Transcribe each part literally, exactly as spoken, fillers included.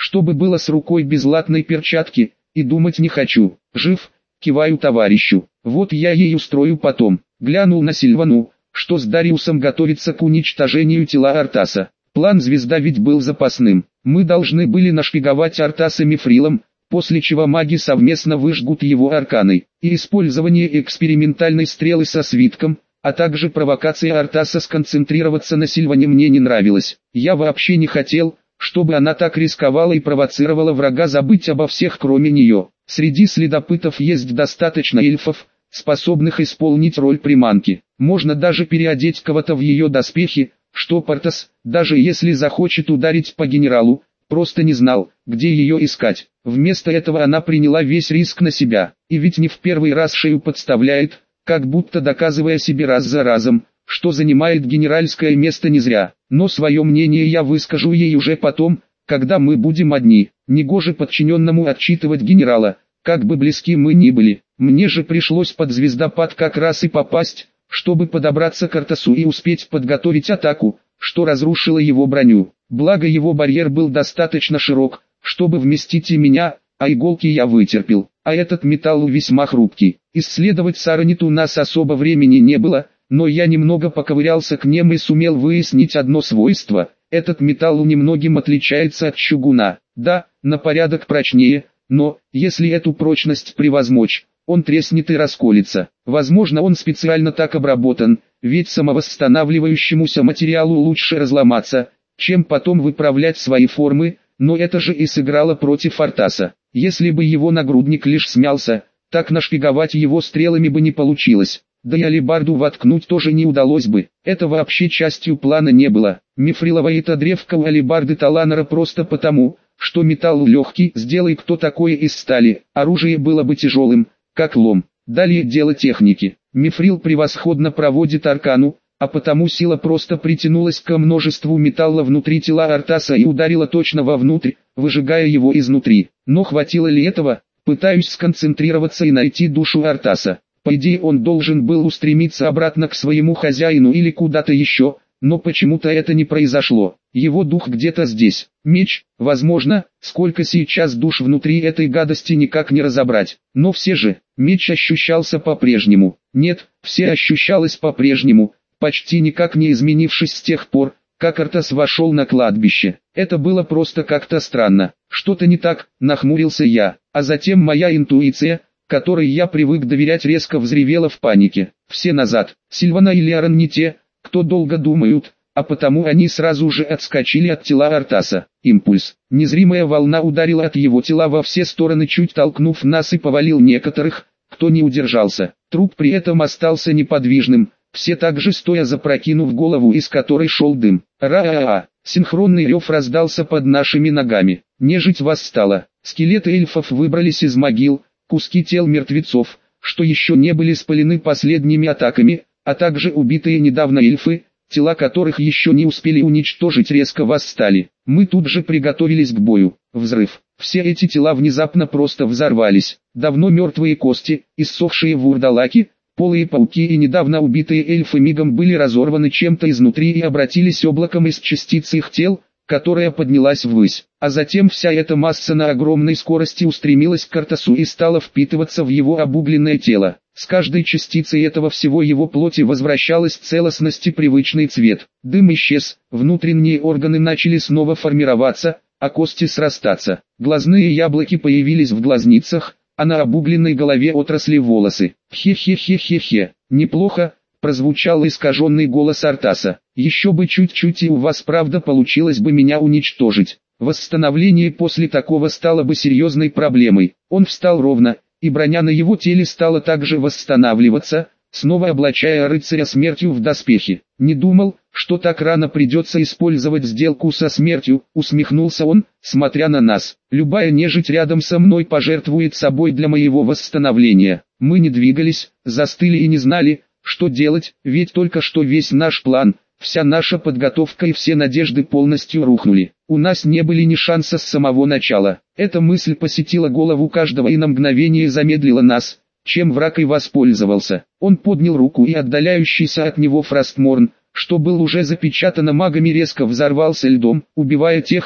Чтобы было с рукой без латной перчатки, и думать не хочу. Жив, киваю товарищу. Вот я ей устрою потом. Глянул на Сильвану, что с Дариусом готовится к уничтожению тела Артаса. План «Звезда» ведь был запасным. Мы должны были нашпиговать Артаса мифрилом, после чего маги совместно выжгут его арканой. И использование экспериментальной стрелы со свитком, а также провокация Артаса сконцентрироваться на Сильване мне не нравилось. Я вообще не хотел, чтобы она так рисковала и провоцировала врага забыть обо всех кроме нее. Среди следопытов есть достаточно эльфов, способных исполнить роль приманки. Можно даже переодеть кого-то в ее доспехи, что Портос, даже если захочет ударить по генералу, просто не знал, где ее искать. Вместо этого она приняла весь риск на себя, и ведь не в первый раз шею подставляет, как будто доказывая себе раз за разом, что занимает генеральское место не зря. Но свое мнение я выскажу ей уже потом, когда мы будем одни. Негоже подчиненному отчитывать генерала, как бы близки мы ни были. Мне же пришлось под звездопад как раз и попасть, чтобы подобраться к Артасу и успеть подготовить атаку, что разрушило его броню. Благо его барьер был достаточно широк, чтобы вместить и меня, а иголки я вытерпел. А этот металл весьма хрупкий. Исследовать саранит у нас особо времени не было, но я немного поковырялся к ним и сумел выяснить одно свойство. Этот металл немногим отличается от чугуна. Да, на порядок прочнее, но, если эту прочность превозмочь, он треснет и расколется. Возможно, он специально так обработан, ведь самовосстанавливающемуся материалу лучше разломаться, чем потом выправлять свои формы, но это же и сыграло против Артаса. Если бы его нагрудник лишь смялся, так нашпиговать его стрелами бы не получилось. Да и алебарду воткнуть тоже не удалось бы. Это вообще частью плана не было. Мифриловая-то древка у алебарды Таланера просто потому, что металл легкий, сделай кто такое из стали, оружие было бы тяжелым, как лом. Далее дело техники. Мифрил превосходно проводит аркану, а потому сила просто притянулась к множеству металла внутри тела Артаса и ударила точно вовнутрь, выжигая его изнутри. Но хватило ли этого? Пытаюсь сконцентрироваться и найти душу Артаса. По идее он должен был устремиться обратно к своему хозяину или куда-то еще, но почему-то это не произошло. Его дух где-то здесь. Меч, возможно, сколько сейчас душ внутри этой гадости никак не разобрать. Но все же, меч ощущался по-прежнему. Нет, все ощущалось по-прежнему, почти никак не изменившись с тех пор, как Артас вошел на кладбище. Это было просто как-то странно. Что-то не так, нахмурился я, а затем моя интуиция, которой я привык доверять, резко взревела в панике. Все назад. Сильвана и Лиарон не те, кто долго думают, а потому они сразу же отскочили от тела Артаса. Импульс. Незримая волна ударила от его тела во все стороны, чуть толкнув нас, и повалил некоторых, кто не удержался. Труп при этом остался неподвижным, все также стоя запрокинув голову, из которой шел дым. Ра-а-а! Синхронный рев раздался под нашими ногами. Нежить восстала. Скелеты эльфов выбрались из могил, куски тел мертвецов, что еще не были спалены последними атаками, а также убитые недавно эльфы, тела которых еще не успели уничтожить, резко восстали. Мы тут же приготовились к бою. Взрыв. Все эти тела внезапно просто взорвались. Давно мертвые кости, иссохшие вурдалаки, полые пауки и недавно убитые эльфы мигом были разорваны чем-то изнутри и обратились облаком из частиц их тел, которая поднялась ввысь. А затем вся эта масса на огромной скорости устремилась к Артасу и стала впитываться в его обугленное тело. С каждой частицей этого всего его плоти возвращалась целостность и привычный цвет. Дым исчез, внутренние органы начали снова формироваться, а кости срастаться. Глазные яблоки появились в глазницах, а на обугленной голове отросли волосы. «Хе-хе-хе-хе-хе, неплохо», — прозвучал искаженный голос Артаса. «Еще бы чуть-чуть, и у вас правда получилось бы меня уничтожить. Восстановление после такого стало бы серьезной проблемой». Он встал ровно, и броня на его теле стала также восстанавливаться, снова облачая рыцаря смертью в доспехи. «Не думал, что так рано придется использовать сделку со смертью», — усмехнулся он, смотря на нас. «Любая нежить рядом со мной пожертвует собой для моего восстановления». Мы не двигались, застыли и не знали, что делать, ведь только что весь наш план, вся наша подготовка и все надежды полностью рухнули. У нас не было ни шанса с самого начала. Эта мысль посетила голову каждого и на мгновение замедлила нас, чем враг и воспользовался. Он поднял руку, и отдаляющийся от него Фростморн, что был уже запечатано магами, резко взорвался льдом, убивая тех,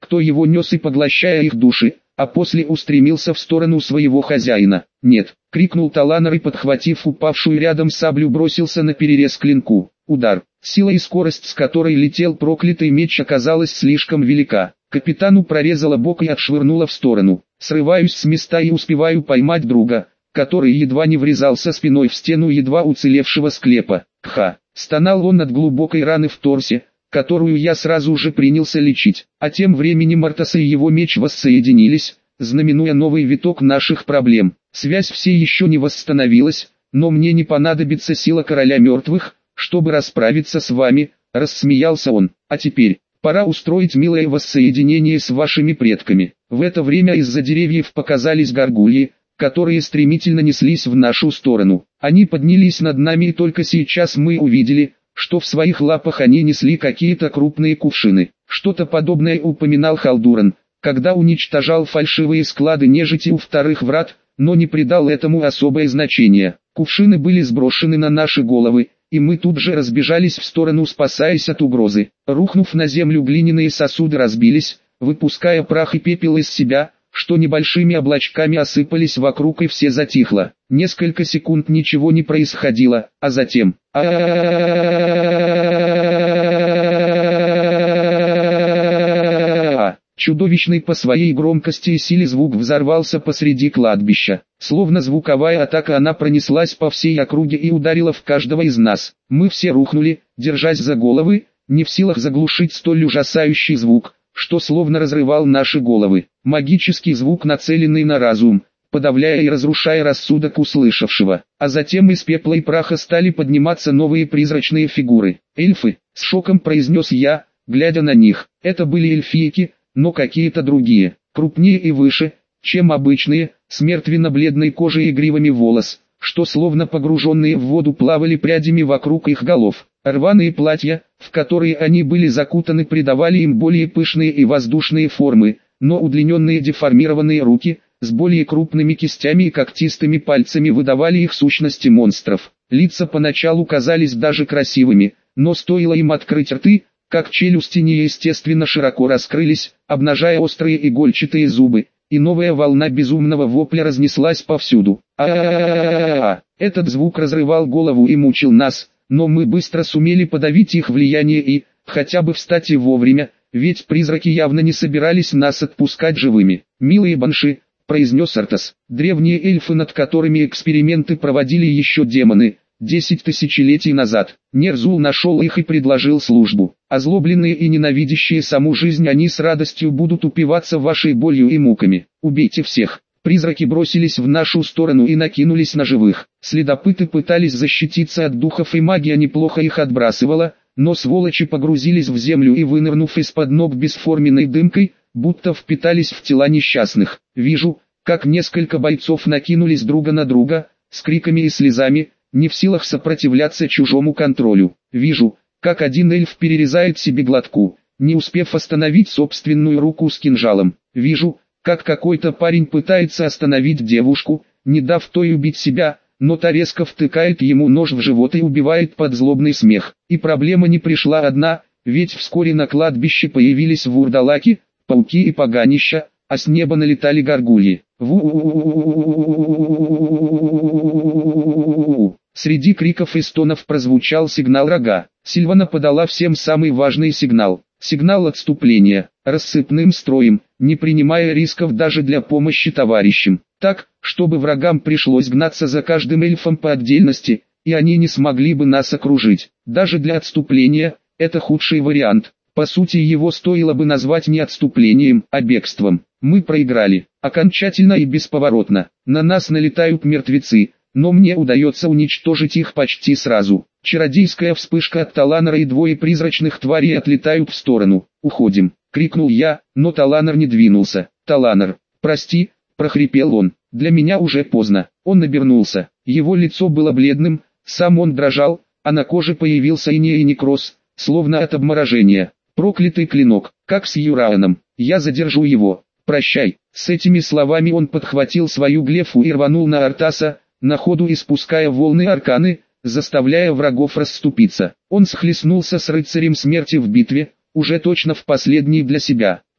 кто его нес и поглощая их души, а после устремился в сторону своего хозяина. «Нет!» — крикнул Таланер и, подхватив упавшую рядом саблю, бросился на перерез клинку. Удар. Сила и скорость, с которой летел проклятый меч, оказалась слишком велика. Капитану прорезала бок и отшвырнула в сторону. Срываюсь с места и успеваю поймать друга, который едва не врезался спиной в стену едва уцелевшего склепа. «Кха!» — стонал он от глубокой раны в торсе, которую я сразу же принялся лечить. А тем временем Артас и его меч воссоединились, знаменуя новый виток наших проблем. Связь все еще не восстановилась, но мне не понадобится сила короля мертвых, чтобы расправиться с вами, рассмеялся он. А теперь, пора устроить милое воссоединение с вашими предками. В это время из-за деревьев показались горгульи, которые стремительно неслись в нашу сторону. Они поднялись над нами, и только сейчас мы увидели, что в своих лапах они несли какие-то крупные кувшины. Что-то подобное упоминал Халдуран, когда уничтожал фальшивые склады нежити у вторых врат, но не придал этому особое значение. Кувшины были сброшены на наши головы, и мы тут же разбежались в сторону, спасаясь от угрозы. Рухнув на землю, глиняные сосуды разбились, выпуская прах и пепел из себя, что небольшими облачками осыпались вокруг, и все затихло. Несколько секунд ничего не происходило, а затем... Чудовищный по своей громкости и силе звук взорвался посреди кладбища. Словно звуковая атака, она пронеслась по всей округе и ударила в каждого из нас. Мы все рухнули, держась за головы, не в силах заглушить столь ужасающий звук, что словно разрывал наши головы. Магический звук, нацеленный на разум, подавляя и разрушая рассудок услышавшего. А затем из пепла и праха стали подниматься новые призрачные фигуры. «Эльфы», — с шоком произнес я, глядя на них. Это были эльфийки, но какие-то другие, крупнее и выше, чем обычные, с мертвенно-бледной кожей и гривами волос, что словно погруженные в воду плавали прядями вокруг их голов. Рваные платья, в которые они были закутаны, придавали им более пышные и воздушные формы, но удлиненные деформированные руки, с более крупными кистями и когтистыми пальцами, выдавали их сущности монстров. Лица поначалу казались даже красивыми, но стоило им открыть рты, как челюсти неестественно широко раскрылись, обнажая острые игольчатые зубы, и новая волна безумного вопля разнеслась повсюду. А-а-а-а-а! Этот звук разрывал голову и мучил нас, но мы быстро сумели подавить их влияние и, хотя бы встать и вовремя, ведь призраки явно не собирались нас отпускать живыми. «Милые банши», — произнес Артас, — «древние эльфы, над которыми эксперименты проводили еще демоны, десять тысячелетий назад. Нерзул нашел их и предложил службу. Озлобленные и ненавидящие саму жизнь, они с радостью будут упиваться вашей болью и муками. Убейте всех». Призраки бросились в нашу сторону и накинулись на живых. Следопыты пытались защититься от духов, и магия неплохо их отбрасывала, но сволочи погрузились в землю и, вынырнув из-под ног бесформенной дымкой, будто впитались в тела несчастных. Вижу, как несколько бойцов накинулись друга на друга, с криками и слезами, не в силах сопротивляться чужому контролю. Вижу, как один эльф перерезает себе глотку, не успев остановить собственную руку с кинжалом. Вижу, как какой-то парень пытается остановить девушку, не дав той убить себя, но та резко втыкает ему нож в живот и убивает под злобный смех. И проблема не пришла одна, ведь вскоре на кладбище появились вурдалаки, пауки и поганища, а с неба налетали горгульи. Среди криков и стонов прозвучал сигнал рога. Сильвана подала всем самый важный сигнал. Сигнал отступления, рассыпным строем, не принимая рисков даже для помощи товарищам. Так, чтобы врагам пришлось гнаться за каждым эльфом по отдельности, и они не смогли бы нас окружить. Даже для отступления, это худший вариант. По сути, его стоило бы назвать не отступлением, а бегством. Мы проиграли, окончательно и бесповоротно. На нас налетают мертвецы, но мне удается уничтожить их почти сразу. Чародейская вспышка от Таланера, и двое призрачных тварей отлетают в сторону. «Уходим!» — крикнул я, но Таланер не двинулся. «Таланер, прости!» — прохрипел он. «Для меня уже поздно». Он обернулся. Его лицо было бледным, сам он дрожал, а на коже появился иней и некроз, словно от обморожения. «Проклятый клинок, как с Юрааном! Я задержу его! Прощай!» С этими словами он подхватил свою глефу и рванул на Артаса, на ходу испуская волны арканы, заставляя врагов расступиться. Он схлестнулся с рыцарем смерти в битве, уже точно в последний для себя.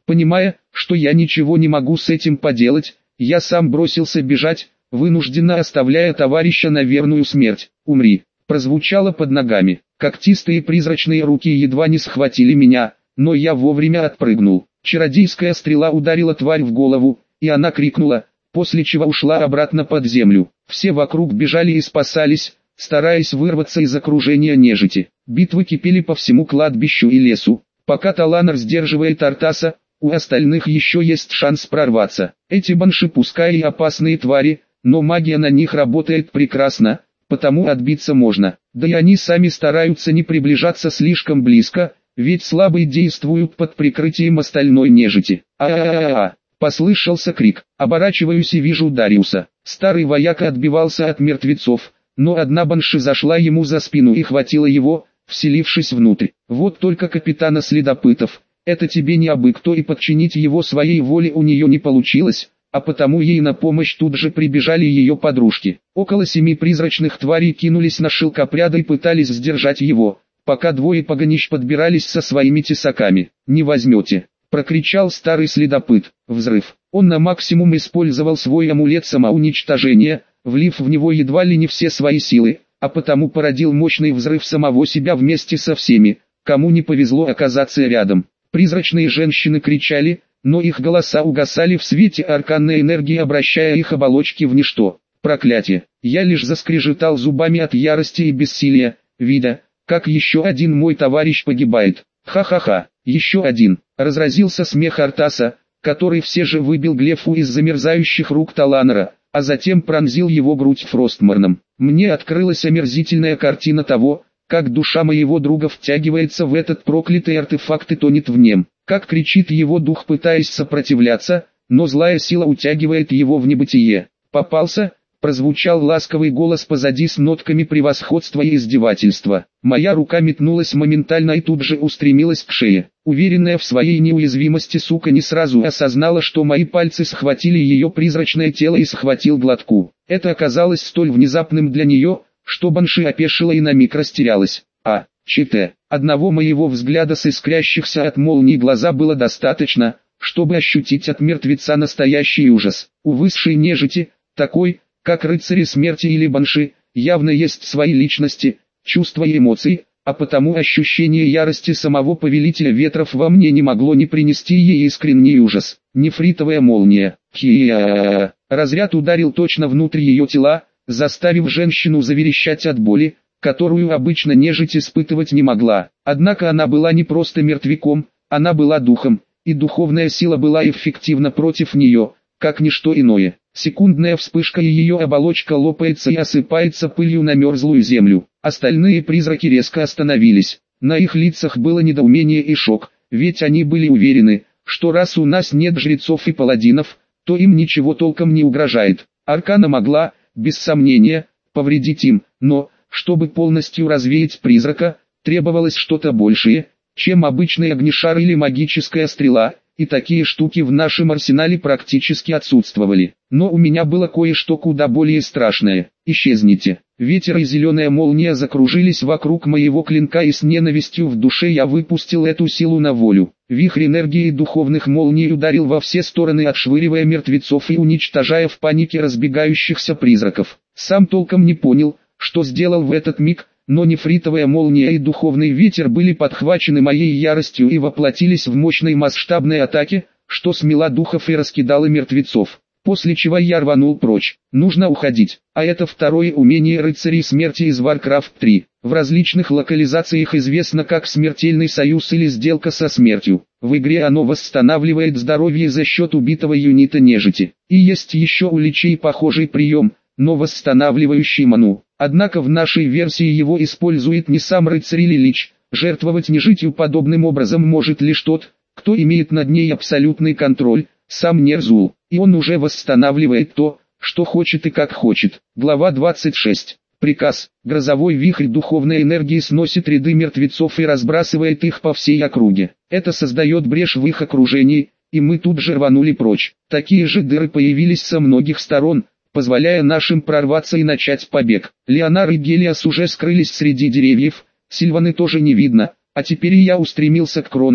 Понимая, что я ничего не могу с этим поделать, я сам бросился бежать, вынужденно оставляя товарища на верную смерть. «Умри!» прозвучало под ногами. Когтистые призрачные руки едва не схватили меня, но я вовремя отпрыгнул. Чародейская стрела ударила тварь в голову, и она крикнула, после чего ушла обратно под землю. Все вокруг бежали и спасались, стараясь вырваться из окружения нежити. Битвы кипели по всему кладбищу и лесу. Пока Таланар сдерживает Артаса, у остальных еще есть шанс прорваться. Эти банши пускай и опасные твари, но магия на них работает прекрасно, потому отбиться можно. Да и они сами стараются не приближаться слишком близко, ведь слабые действуют под прикрытием остальной нежити. А-а-а-а! Послышался крик. Оборачиваюсь и вижу Дариуса. Старый вояка отбивался от мертвецов, но одна банши зашла ему за спину и хватила его, вселившись внутрь. Вот только капитана следопытов, это тебе не абы кто, и подчинить его своей воле у нее не получилось, а потому ей на помощь тут же прибежали ее подружки. Около семи призрачных тварей кинулись на шелкопряда и пытались сдержать его, пока двое погонищ подбирались со своими тесаками. «Не возьмете!» — прокричал старый следопыт. Взрыв. Он на максимум использовал свой амулет самоуничтожения, влив в него едва ли не все свои силы, а потому породил мощный взрыв самого себя вместе со всеми, кому не повезло оказаться рядом. Призрачные женщины кричали, но их голоса угасали в свете арканной энергии, обращая их оболочки в ничто. Проклятие! Я лишь заскрежетал зубами от ярости и бессилия, видя, как еще один мой товарищ погибает. Ха-ха-ха, еще один. Разразился смех Артаса, который все же выбил глефу из замерзающих рук Таланара, а затем пронзил его грудь Фростморном. Мне открылась омерзительная картина того, как душа моего друга втягивается в этот проклятый артефакт и тонет в нем, как кричит его дух, пытаясь сопротивляться, но злая сила утягивает его в небытие. «Попался?» — прозвучал ласковый голос позади с нотками превосходства и издевательства. Моя рука метнулась моментально и тут же устремилась к шее. Уверенная в своей неуязвимости, сука не сразу осознала, что мои пальцы схватили ее призрачное тело и схватил глотку. Это оказалось столь внезапным для нее, что банши опешила и на миг растерялась. А, ЧТ, одного моего взгляда с искрящихся от молнии глаза было достаточно, чтобы ощутить от мертвеца настоящий ужас. У высшей нежити, такой, как рыцари смерти или банши, явно есть свои личности, чувства и эмоции, а потому ощущение ярости самого повелителя ветров во мне не могло не принести ей искренний ужас. Нефритовая молния. Хи-я-я-я. Разряд ударил точно внутрь ее тела, заставив женщину заверещать от боли, которую обычно нежить испытывать не могла. Однако она была не просто мертвяком, она была духом, и духовная сила была эффективна против нее, как ничто иное. Секундная вспышка, и ее оболочка лопается и осыпается пылью на мерзлую землю. Остальные призраки резко остановились. На их лицах было недоумение и шок, ведь они были уверены, что раз у нас нет жрецов и паладинов, то им ничего толком не угрожает. Аркана могла, без сомнения, повредить им, но, чтобы полностью развеять призрака, требовалось что-то большее, чем обычный огнешар или магическая стрела, и такие штуки в нашем арсенале практически отсутствовали. Но у меня было кое-что куда более страшное. Исчезните. Ветер и зеленая молния закружились вокруг моего клинка, и с ненавистью в душе я выпустил эту силу на волю. Вихрь энергии духовных молний ударил во все стороны, отшвыривая мертвецов и уничтожая в панике разбегающихся призраков. Сам толком не понял, что сделал в этот миг, но нефритовая молния и духовный ветер были подхвачены моей яростью и воплотились в мощной масштабной атаке, что смела духов и раскидала мертвецов. После чего я рванул прочь. Нужно уходить. А это второе умение рыцарей смерти из Warcraft три. В различных локализациях известно как смертельный союз или сделка со смертью. В игре оно восстанавливает здоровье за счет убитого юнита нежити. И есть еще у личей похожий прием, но восстанавливающий ману. Однако в нашей версии его использует не сам рыцарь или лич. Жертвовать нежитью подобным образом может лишь тот, кто имеет над ней абсолютный контроль, сам Нерзул, и он уже восстанавливает то, что хочет и как хочет. Глава двадцать шесть. Приказ. Грозовой вихрь духовной энергии сносит ряды мертвецов и разбрасывает их по всей округе. Это создает брешь в их окружении, и мы тут же рванули прочь. Такие же дыры появились со многих сторон, позволяя нашим прорваться и начать побег. Леонар и Гелиас уже скрылись среди деревьев, Сильваны тоже не видно, а теперь я устремился к кронам,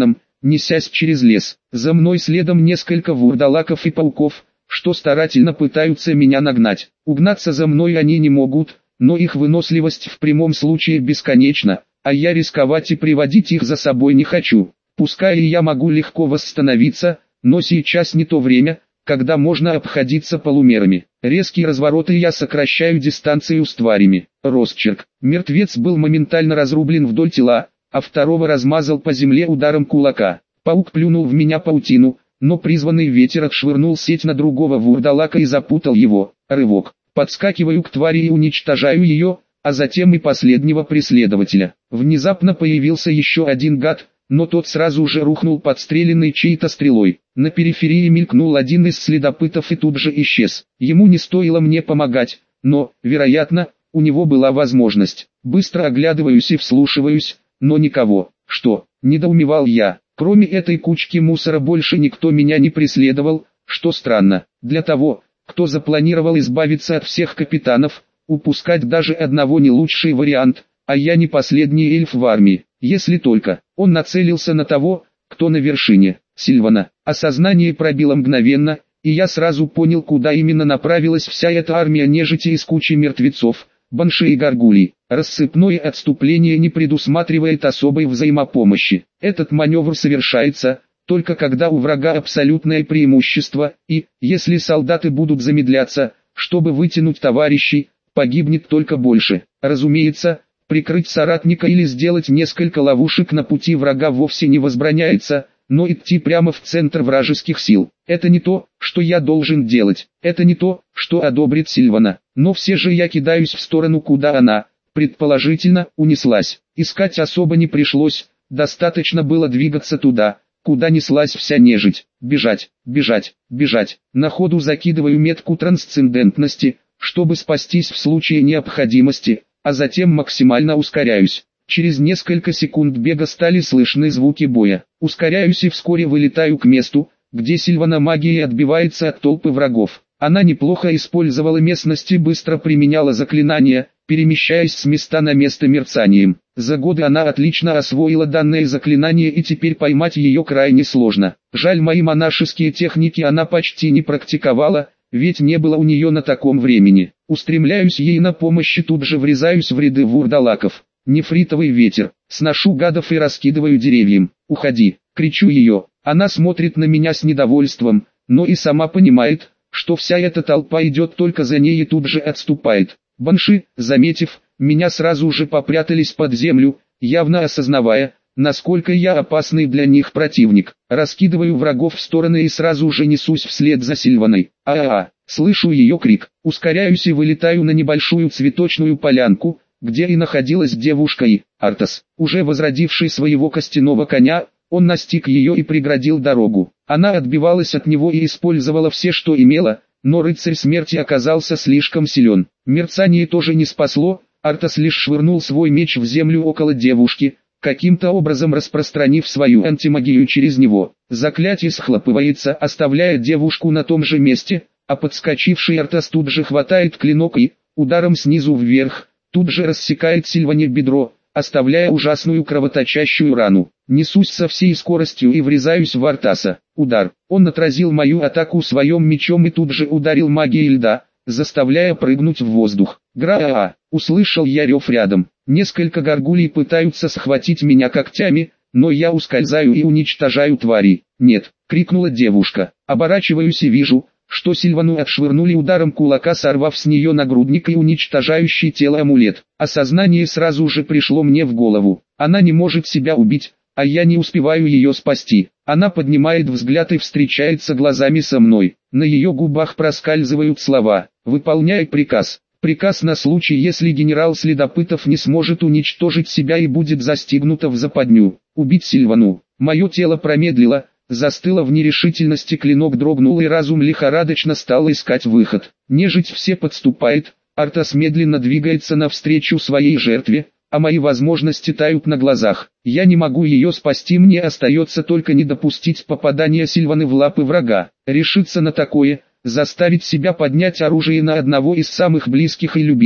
несясь через лес. За мной следом несколько вурдалаков и пауков, что старательно пытаются меня нагнать. Угнаться за мной они не могут, но их выносливость в прямом случае бесконечна, а я рисковать и приводить их за собой не хочу. Пускай я могу легко восстановиться, но сейчас не то время, когда можно обходиться полумерами. Резкие развороты, я сокращаю дистанцию с тварями. Росчерк. Мертвец был моментально разрублен вдоль тела, а второго размазал по земле ударом кулака. Паук плюнул в меня паутину, но призванный ветер отшвырнул сеть на другого вурдалака и запутал его. Рывок. Подскакиваю к твари и уничтожаю ее, а затем и последнего преследователя. Внезапно появился еще один гад, но тот сразу же рухнул подстреленный чьей-то стрелой. На периферии мелькнул один из следопытов и тут же исчез. Ему не стоило мне помогать, но, вероятно, у него была возможность. Быстро оглядываюсь и вслушиваюсь, но никого. Что? Недоумевал я. Кроме этой кучки мусора больше никто меня не преследовал, что странно. Для того, кто запланировал избавиться от всех капитанов, упускать даже одного не лучший вариант, а я не последний эльф в армии. Если только он нацелился на того, кто на вершине. Сильвана. Осознание пробило мгновенно, и я сразу понял, куда именно направилась вся эта армия нежити из кучи мертвецов, банши и горгулей. Рассыпное отступление не предусматривает особой взаимопомощи. Этот маневр совершается только когда у врага абсолютное преимущество, и, если солдаты будут замедляться, чтобы вытянуть товарищей, погибнет только больше. Разумеется, прикрыть соратника или сделать несколько ловушек на пути врага вовсе не возбраняется, но идти прямо в центр вражеских сил – это не то, что я должен делать, это не то, что одобрит Сильвана. Но все же я кидаюсь в сторону, куда она, предположительно, унеслась. Искать особо не пришлось, достаточно было двигаться туда, куда неслась вся нежить. Бежать, бежать, бежать. На ходу закидываю метку трансцендентности, чтобы спастись в случае необходимости, а затем максимально ускоряюсь. Через несколько секунд бега стали слышны звуки боя. Ускоряюсь и вскоре вылетаю к месту, где Сильвана магией отбивается от толпы врагов. Она неплохо использовала местность и быстро применяла заклинания, перемещаясь с места на место мерцанием. За годы она отлично освоила данное заклинание, и теперь поймать ее крайне сложно. Жаль, мои монашеские техники она почти не практиковала, ведь не было у нее на таком времени. Устремляюсь ей на помощь и тут же врезаюсь в ряды вурдалаков. Нефритовый ветер. Сношу гадов и раскидываю деревьям. «Уходи!» — кричу ее. Она смотрит на меня с недовольством, но и сама понимает, что вся эта толпа идет только за ней и тут же отступает. Банши, заметив меня, сразу же попрятались под землю, явно осознавая, насколько я опасный для них противник. Раскидываю врагов в стороны и сразу же несусь вслед за Сильваной. А-а-а! Слышу ее крик. Ускоряюсь и вылетаю на небольшую цветочную полянку, где и находилась девушка и Артас, уже возродивший своего костяного коня. Он настиг ее и преградил дорогу. Она отбивалась от него и использовала все, что имела, но рыцарь смерти оказался слишком силен. Мерцание тоже не спасло, Артас лишь швырнул свой меч в землю около девушки, каким-то образом распространив свою антимагию через него. Заклятие схлопывается, оставляя девушку на том же месте, а подскочивший Артас тут же хватает клинок и, ударом снизу вверх, тут же рассекает Сильване бедро, оставляя ужасную кровоточащую рану. Несусь со всей скоростью и врезаюсь в Артаса. Удар. Он отразил мою атаку своим мечом и тут же ударил магией льда, заставляя прыгнуть в воздух. Гра-а-а! Услышал я рев рядом. Несколько горгулей пытаются схватить меня когтями, но я ускользаю и уничтожаю тварей. «Нет!» — крикнула девушка. Оборачиваюсь и вижу, что Сильвану отшвырнули ударом кулака, сорвав с нее нагрудник и уничтожающий тело амулет. Осознание сразу же пришло мне в голову. Она не может себя убить, а я не успеваю ее спасти. Она поднимает взгляд и встречается глазами со мной. На ее губах проскальзывают слова: «Выполняй приказ». Приказ на случай, если генерал Следопытов не сможет уничтожить себя и будет застигнута в западню. Убить Сильвану. Мое тело промедлило, застыло в нерешительности, клинок дрогнул и разум лихорадочно стал искать выход. Нежить все подступает, Артас медленно двигается навстречу своей жертве, а мои возможности тают на глазах. Я не могу ее спасти, мне остается только не допустить попадания Сильваны в лапы врага. Решиться на такое, заставить себя поднять оружие на одного из самых близких и любимых,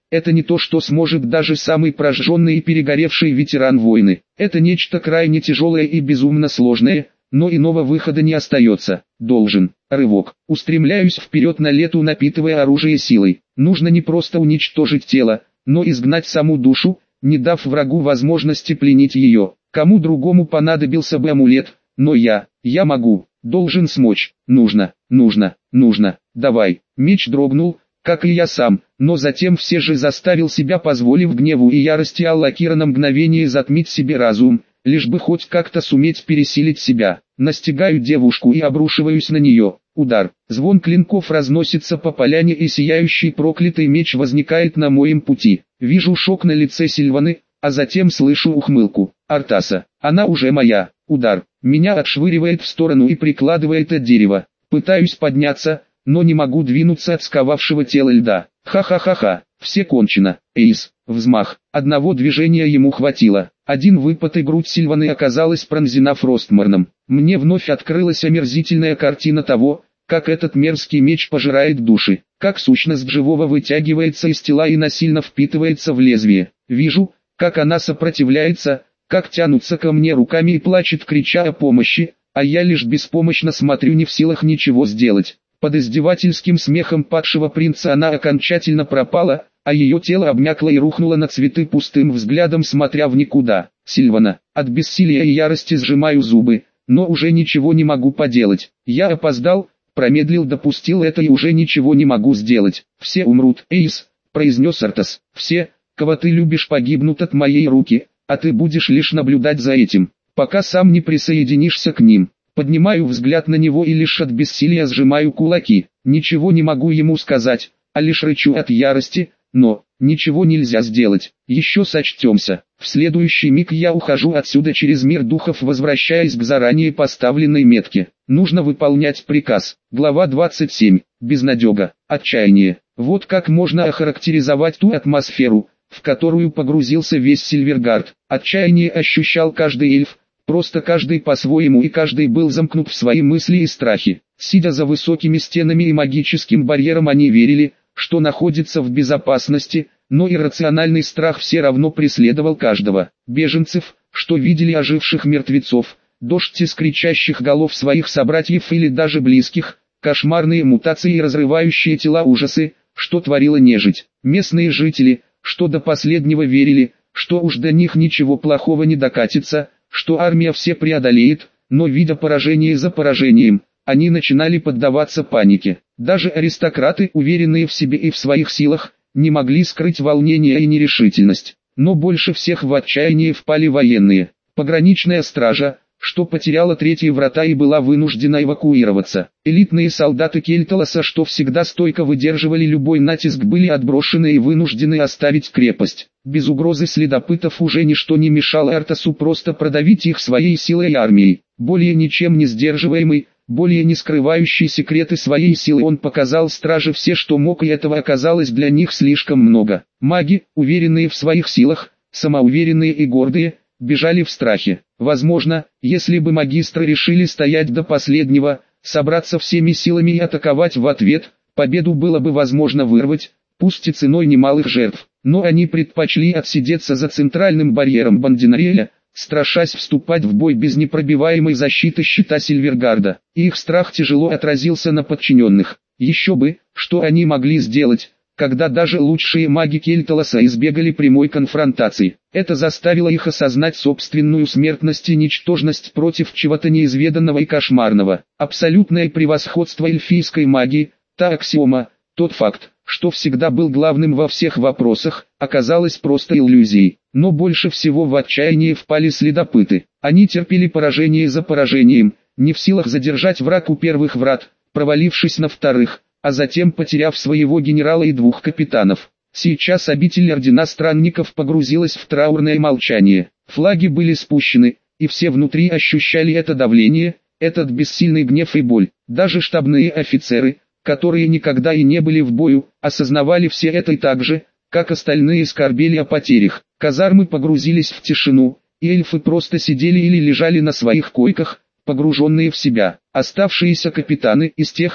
Это не то, что сможет даже самый прожженный и перегоревший ветеран войны. Это нечто крайне тяжелое и безумно сложное, но иного выхода не остается. Должен. Рывок. Устремляюсь вперед на лету, напитывая оружие силой. Нужно не просто уничтожить тело, но изгнать саму душу, не дав врагу возможности пленить ее. Кому другому понадобился бы амулет, но я, я могу, должен смочь. Нужно, нужно, нужно, давай. Меч дрогнул, как и я сам, но затем все же заставил себя, позволив гневу и ярости Аллакира на мгновение затмить себе разум, лишь бы хоть как-то суметь пересилить себя. Настигаю девушку и обрушиваюсь на нее. Удар. Звон клинков разносится по поляне, и сияющий проклятый меч возникает на моем пути. Вижу шок на лице Сильваны, а затем слышу ухмылку. Артаса. Она уже моя. Удар. Меня отшвыривает в сторону и прикладывает от дерева. Пытаюсь подняться, но не могу двинуться от сковавшего тела льда. Ха-ха-ха-ха. Все кончено. Эйс. Взмах. Одного движения ему хватило. Один выпад, и грудь Сильваны оказалась пронзена Фростморном. Мне вновь открылась омерзительная картина того, как этот мерзкий меч пожирает души, как сущность живого вытягивается из тела и насильно впитывается в лезвие. Вижу, как она сопротивляется, как тянутся ко мне руками и плачет, крича о помощи, а я лишь беспомощно смотрю, не в силах ничего сделать. Под издевательским смехом падшего принца она окончательно пропала, а ее тело обмякло и рухнуло на цветы, пустым взглядом смотря в никуда. Сильвана. От бессилия и ярости сжимаю зубы, но уже ничего не могу поделать. Я опоздал, промедлил, допустил это и уже ничего не могу сделать. Все умрут, Эйс, произнес Артас. Все, кого ты любишь, погибнут от моей руки, а ты будешь лишь наблюдать за этим, пока сам не присоединишься к ним. Поднимаю взгляд на него и лишь от бессилия сжимаю кулаки. Ничего не могу ему сказать, а лишь рычу от ярости, но ничего нельзя сделать. Еще сочтемся. В следующий миг я ухожу отсюда через мир духов, возвращаясь к заранее поставленной метке. Нужно выполнять приказ. Глава двадцать семь. Безнадега. Отчаяние. Вот как можно охарактеризовать ту атмосферу, в которую погрузился весь Сильвергард. Отчаяние ощущал каждый эльф, просто каждый по-своему, и каждый был замкнут в свои мысли и страхи. Сидя за высокими стенами и магическим барьером, они верили, что находится в безопасности, но иррациональный страх все равно преследовал каждого. Беженцев, что видели оживших мертвецов, дождь из кричащих голов своих собратьев или даже близких, кошмарные мутации и разрывающие тела ужасы, что творила нежить. Местные жители, что до последнего верили, что уж до них ничего плохого не докатится, что армия все преодолеет, но видя поражение за поражением, они начинали поддаваться панике. Даже аристократы, уверенные в себе и в своих силах, не могли скрыть волнение и нерешительность. Но больше всех в отчаянии впали военные. Пограничная стража, что потеряла третьи врата и была вынуждена эвакуироваться. Элитные солдаты Кельталоса, что всегда стойко выдерживали любой натиск, были отброшены и вынуждены оставить крепость. Без угрозы следопытов уже ничто не мешало Артасу просто продавить их своей силой и армией. Более ничем не сдерживаемый, более не скрывающий секреты своей силы, он показал страже все, что мог, и этого оказалось для них слишком много. Маги, уверенные в своих силах, самоуверенные и гордые, бежали в страхе. Возможно, если бы магистры решили стоять до последнего, собраться всеми силами и атаковать в ответ, победу было бы возможно вырвать, пусть и ценой немалых жертв. Но они предпочли отсидеться за центральным барьером Бандинариэля, страшась вступать в бой без непробиваемой защиты щита Сильвергарда. Их страх тяжело отразился на подчиненных. Еще бы, что они могли сделать, когда даже лучшие маги Кельталоса избегали прямой конфронтации. Это заставило их осознать собственную смертность и ничтожность против чего-то неизведанного и кошмарного. Абсолютное превосходство эльфийской магии, та аксиома, тот факт, что всегда был главным во всех вопросах, оказалось просто иллюзией. Но больше всего в отчаянии впали следопыты. Они терпели поражение за поражением, не в силах задержать враг у первых врат, провалившись на вторых, а затем потеряв своего генерала и двух капитанов. Сейчас обитель Ордена Странников погрузилась в траурное молчание. Флаги были спущены, и все внутри ощущали это давление, этот бессильный гнев и боль. Даже штабные офицеры, которые никогда и не были в бою, осознавали все это и так же, как остальные, скорбели о потерях. Казармы погрузились в тишину, и эльфы просто сидели или лежали на своих койках, погруженные в себя. Оставшиеся капитаны из тех,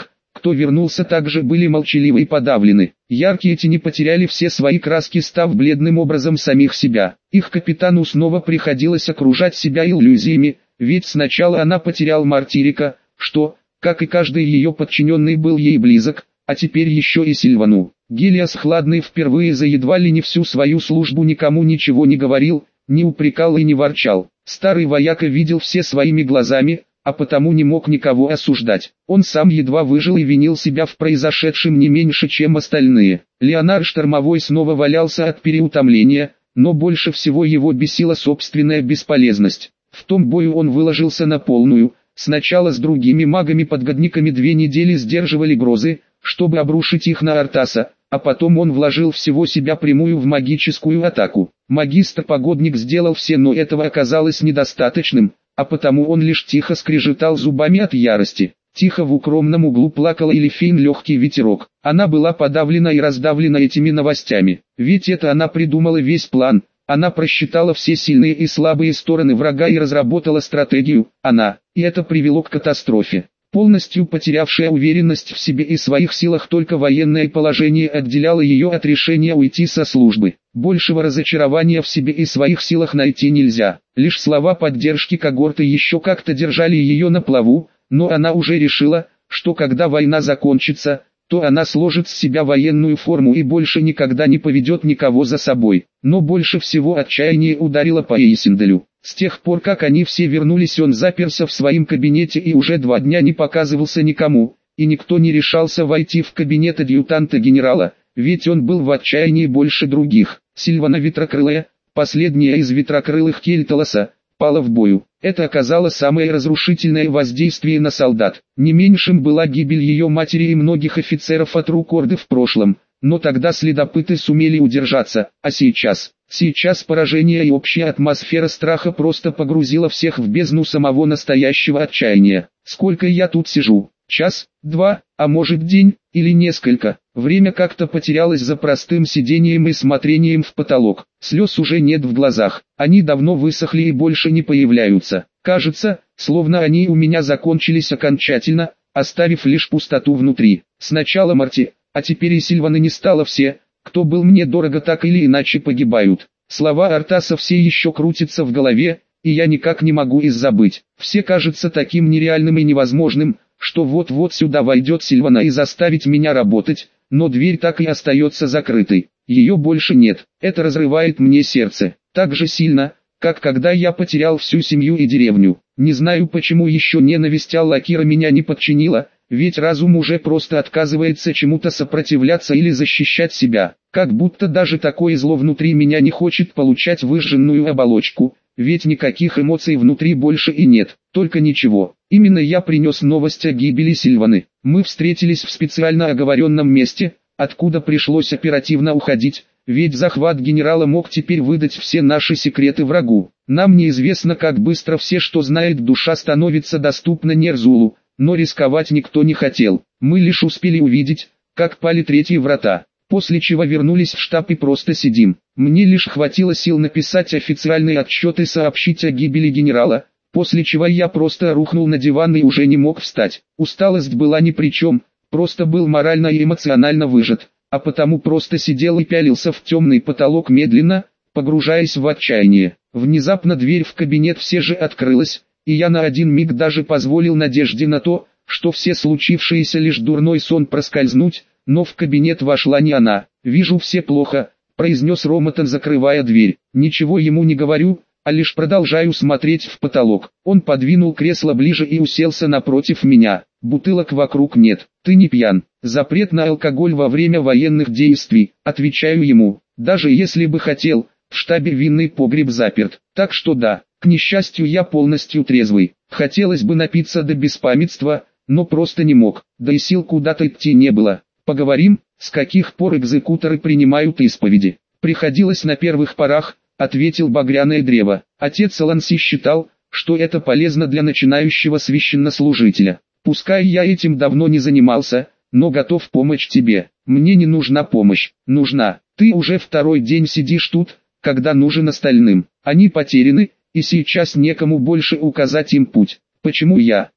кто вернулся, также были молчаливы и подавлены. Яркие тени потеряли все свои краски, став бледным образом самих себя. Их капитану снова приходилось окружать себя иллюзиями, ведь сначала она потеряла Мартирика, что, как и каждый ее подчиненный, был ей близок, а теперь еще и Сильвану. Гелиас Хладный впервые за едва ли не всю свою службу никому ничего не говорил, не упрекал и не ворчал. Старый вояка видел все своими глазами, а потому не мог никого осуждать. Он сам едва выжил и винил себя в произошедшем не меньше, чем остальные. Леонард Штормовой снова валялся от переутомления, но больше всего его бесила собственная бесполезность. В том бою он выложился на полную. Сначала с другими магами-подгодниками две недели сдерживали грозы, чтобы обрушить их на Артаса, а потом он вложил всего себя прямую в магическую атаку. Магистр-погодник сделал все, но этого оказалось недостаточным, а потому он лишь тихо скрежетал зубами от ярости. Тихо в укромном углу плакала Элифейн легкий ветерок. Она была подавлена и раздавлена этими новостями. Ведь это она придумала весь план. Она просчитала все сильные и слабые стороны врага и разработала стратегию. Она, и это привело к катастрофе. Полностью потерявшая уверенность в себе и своих силах, только военное положение отделяло ее от решения уйти со службы. Большего разочарования в себе и своих силах найти нельзя. Лишь слова поддержки когорты еще как-то держали ее на плаву, но она уже решила, что когда война закончится, то она сложит с себя военную форму и больше никогда не поведет никого за собой. Но больше всего отчаяние ударило по Эйсенделю. С тех пор, как они все вернулись, он заперся в своем кабинете и уже два дня не показывался никому, и никто не решался войти в кабинет адъютанта генерала, ведь он был в отчаянии больше других. Сильвана Ветрокрылая, последняя из ветрокрылых Кельталоса, пала в бою. Это оказало самое разрушительное воздействие на солдат. Не меньшим была гибель ее матери и многих офицеров от рук Орды в прошлом, но тогда следопыты сумели удержаться, а сейчас... Сейчас поражение и общая атмосфера страха просто погрузила всех в бездну самого настоящего отчаяния. Сколько я тут сижу? Час, два, а может день, или несколько. Время как-то потерялось за простым сидением и смотрением в потолок. Слез уже нет в глазах, они давно высохли и больше не появляются. Кажется, словно они у меня закончились окончательно, оставив лишь пустоту внутри. Сначала Марти, а теперь и Сильваны не стало, все, кто был мне дорого, так или иначе погибают. Слова Артаса все еще крутятся в голове, и я никак не могу их забыть. Все кажется таким нереальным и невозможным, что вот-вот сюда войдет Сильвана и заставит меня работать, но дверь так и остается закрытой. Ее больше нет. Это разрывает мне сердце. Так же сильно, как когда я потерял всю семью и деревню. Не знаю, почему еще ненависть Аллакира меня не подчинила, ведь разум уже просто отказывается чему-то сопротивляться или защищать себя. Как будто даже такое зло внутри меня не хочет получать выжженную оболочку, ведь никаких эмоций внутри больше и нет, только ничего. Именно я принес новость о гибели Сильваны. Мы встретились в специально оговоренном месте, откуда пришлось оперативно уходить, ведь захват генерала мог теперь выдать все наши секреты врагу. Нам неизвестно, как быстро все, что знает душа, становится доступно Нерзулу, но рисковать никто не хотел. Мы лишь успели увидеть, как пали третьи врата, после чего вернулись в штаб и просто сидим. Мне лишь хватило сил написать официальный отчет и сообщить о гибели генерала, после чего я просто рухнул на диван и уже не мог встать. Усталость была ни при чем, просто был морально и эмоционально выжат, а потому просто сидел и пялился в темный потолок медленно, погружаясь в отчаяние. Внезапно дверь в кабинет все же открылась, и я на один миг даже позволил надежде на то, что все случившееся лишь дурной сон проскользнуть, но в кабинет вошла не она. «Вижу, все плохо», — произнес Ромотан, закрывая дверь. Ничего ему не говорю, а лишь продолжаю смотреть в потолок. Он подвинул кресло ближе и уселся напротив меня. «Бутылок вокруг нет. Ты не пьян. Запрет на алкоголь во время военных действий», — отвечаю ему. «Даже если бы хотел, в штабе винный погреб заперт. Так что да, к несчастью, я полностью трезвый. Хотелось бы напиться до беспамятства, но просто не мог, да и сил куда-то идти не было. Поговорим, с каких пор экзекуторы принимают исповеди?» «Приходилось на первых порах», — ответил Багряное древо. «Отец Аланси считал, что это полезно для начинающего священнослужителя. Пускай я этим давно не занимался, но готов помочь тебе». «Мне не нужна помощь». «Нужна. Ты уже второй день сидишь тут, когда нужен остальным. Они потеряны, и сейчас некому больше указать им путь. Почему я?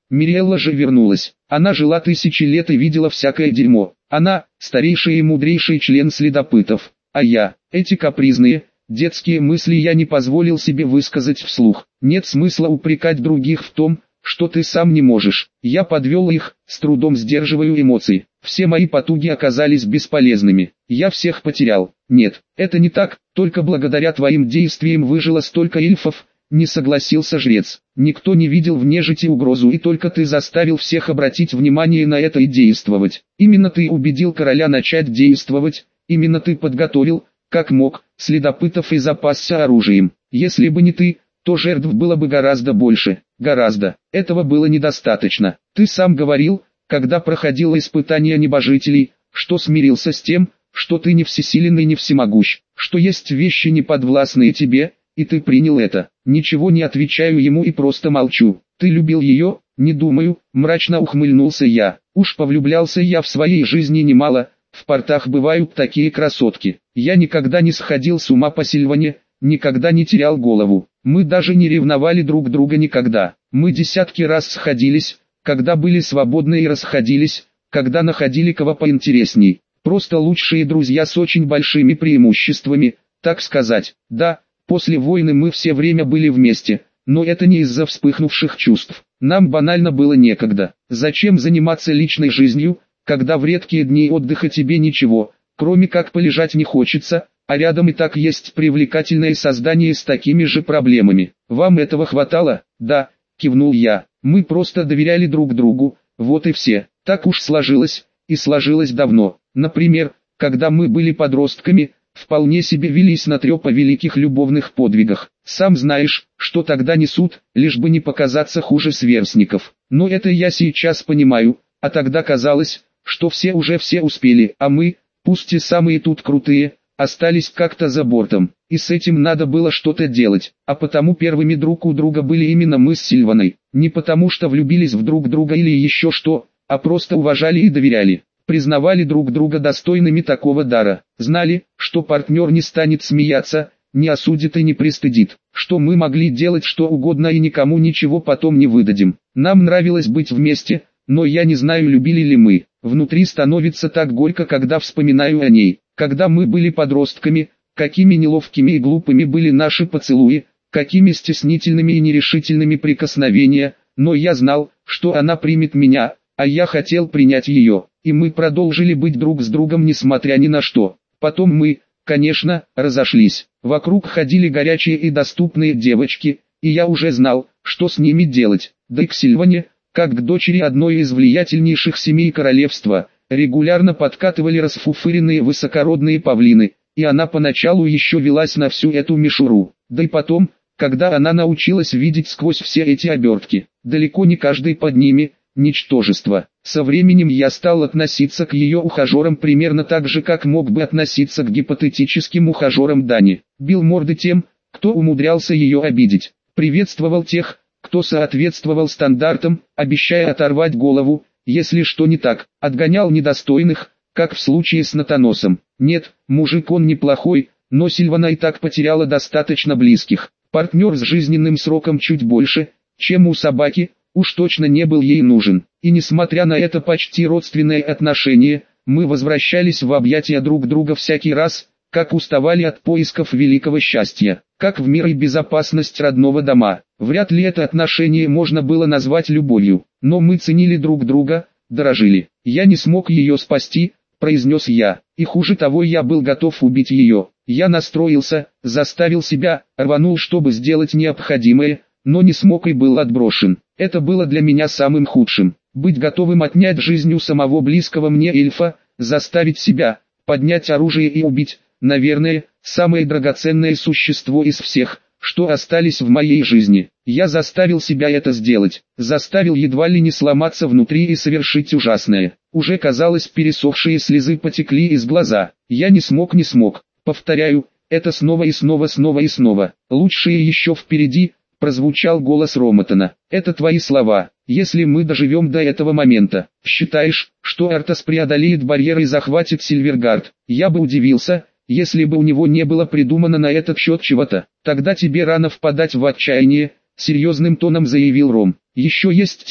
Мириэлла же вернулась. Она жила тысячи лет и видела всякое дерьмо. Она – старейший и мудрейший член следопытов. А я – эти капризные, детские мысли я не позволил себе высказать вслух. Нет смысла упрекать других в том, что ты сам не можешь. Я подвел их, с трудом сдерживаю эмоции. Все мои потуги оказались бесполезными. Я всех потерял. Нет, это не так, только благодаря твоим действиям выжило столько эльфов, не согласился жрец. Никто не видел в нежити угрозу, и только ты заставил всех обратить внимание на это и действовать. Именно ты убедил короля начать действовать, именно ты подготовил, как мог, следопытов и запасся оружием. Если бы не ты, то жертв было бы гораздо больше, гораздо. Этого было недостаточно. Ты сам говорил, когда проходило испытание небожителей, что смирился с тем, что ты не всесилен и не всемогущ, что есть вещи неподвластные тебе, и ты принял это. Ничего не отвечаю ему и просто молчу. Ты любил ее? Не думаю, мрачно ухмыльнулся я. Уж повлюблялся я в своей жизни немало, в портах бывают такие красотки. Я никогда не сходил с ума по Сильване, никогда не терял голову. Мы даже не ревновали друг друга никогда. Мы десятки раз сходились, когда были свободны, и расходились, когда находили кого поинтересней. Просто лучшие друзья с очень большими преимуществами, так сказать. Да, после войны мы все время были вместе, но это не из-за вспыхнувших чувств. Нам банально было некогда. Зачем заниматься личной жизнью, когда в редкие дни отдыха тебе ничего, кроме как полежать, не хочется, а рядом и так есть привлекательное создание с такими же проблемами. Вам этого хватало? Да, кивнул я. Мы просто доверяли друг другу, вот и все. Так уж сложилось, и сложилось давно. Например, когда мы были подростками, вполне себе велись на трёп о великих любовных подвигах. Сам знаешь, что тогда несут, лишь бы не показаться хуже сверстников. Но это я сейчас понимаю, а тогда казалось, что все уже все успели, а мы, пусть и самые тут крутые, остались как-то за бортом. И с этим надо было что-то делать, а потому первыми друг у друга были именно мы с Сильваной. Не потому что влюбились в друг друга или еще что, а просто уважали и доверяли. Признавали друг друга достойными такого дара. Знали, что партнер не станет смеяться, не осудит и не пристыдит. Что мы могли делать что угодно и никому ничего потом не выдадим. Нам нравилось быть вместе, но я не знаю, любили ли мы. Внутри становится так горько, когда вспоминаю о ней. Когда мы были подростками, какими неловкими и глупыми были наши поцелуи, какими стеснительными и нерешительными прикосновения, но я знал, что она примет меня, а я хотел принять ее, и мы продолжили быть друг с другом несмотря ни на что. Потом мы, конечно, разошлись. Вокруг ходили горячие и доступные девочки, и я уже знал, что с ними делать. Да и к Сильване, как к дочери одной из влиятельнейших семей королевства, регулярно подкатывали расфуфыренные высокородные павлины, и она поначалу еще велась на всю эту мишуру. Да и потом, когда она научилась видеть сквозь все эти обертки, далеко не каждый под ними – ничтожество. Со временем я стал относиться к ее ухажерам примерно так же, как мог бы относиться к гипотетическим ухажерам Дани. Бил морды тем, кто умудрялся ее обидеть. Приветствовал тех, кто соответствовал стандартам, обещая оторвать голову, если что не так. Отгонял недостойных, как в случае с Натаносом. Нет, мужик он неплохой, но Сильвана и так потеряла достаточно близких. Партнер с жизненным сроком чуть больше, чем у собаки, уж точно не был ей нужен. И несмотря на это почти родственное отношение, мы возвращались в объятия друг друга всякий раз, как уставали от поисков великого счастья, как в мир и безопасность родного дома. Вряд ли это отношение можно было назвать любовью, но мы ценили друг друга, дорожили. Я не смог ее спасти, произнес я, и хуже того, я был готов убить ее. Я настроился, заставил себя, рванул, чтобы сделать необходимое, но не смог и был отброшен. Это было для меня самым худшим. Быть готовым отнять жизнь у самого близкого мне эльфа, заставить себя, поднять оружие и убить, наверное, самое драгоценное существо из всех, что остались в моей жизни. Я заставил себя это сделать, заставил едва ли не сломаться внутри и совершить ужасное. Уже казалось, пересохшие слезы потекли из глаза. Я не смог, не смог. Повторяю, это снова и снова, снова и снова. Лучшее еще впереди. Прозвучал голос Ромотана. Это твои слова. Если мы доживем до этого момента, считаешь, что Артас преодолеет барьер и захватит Сильвергард? Я бы удивился, если бы у него не было придумано на этот счет чего-то. Тогда тебе рано впадать в отчаяние, серьезным тоном заявил Ром. Еще есть те,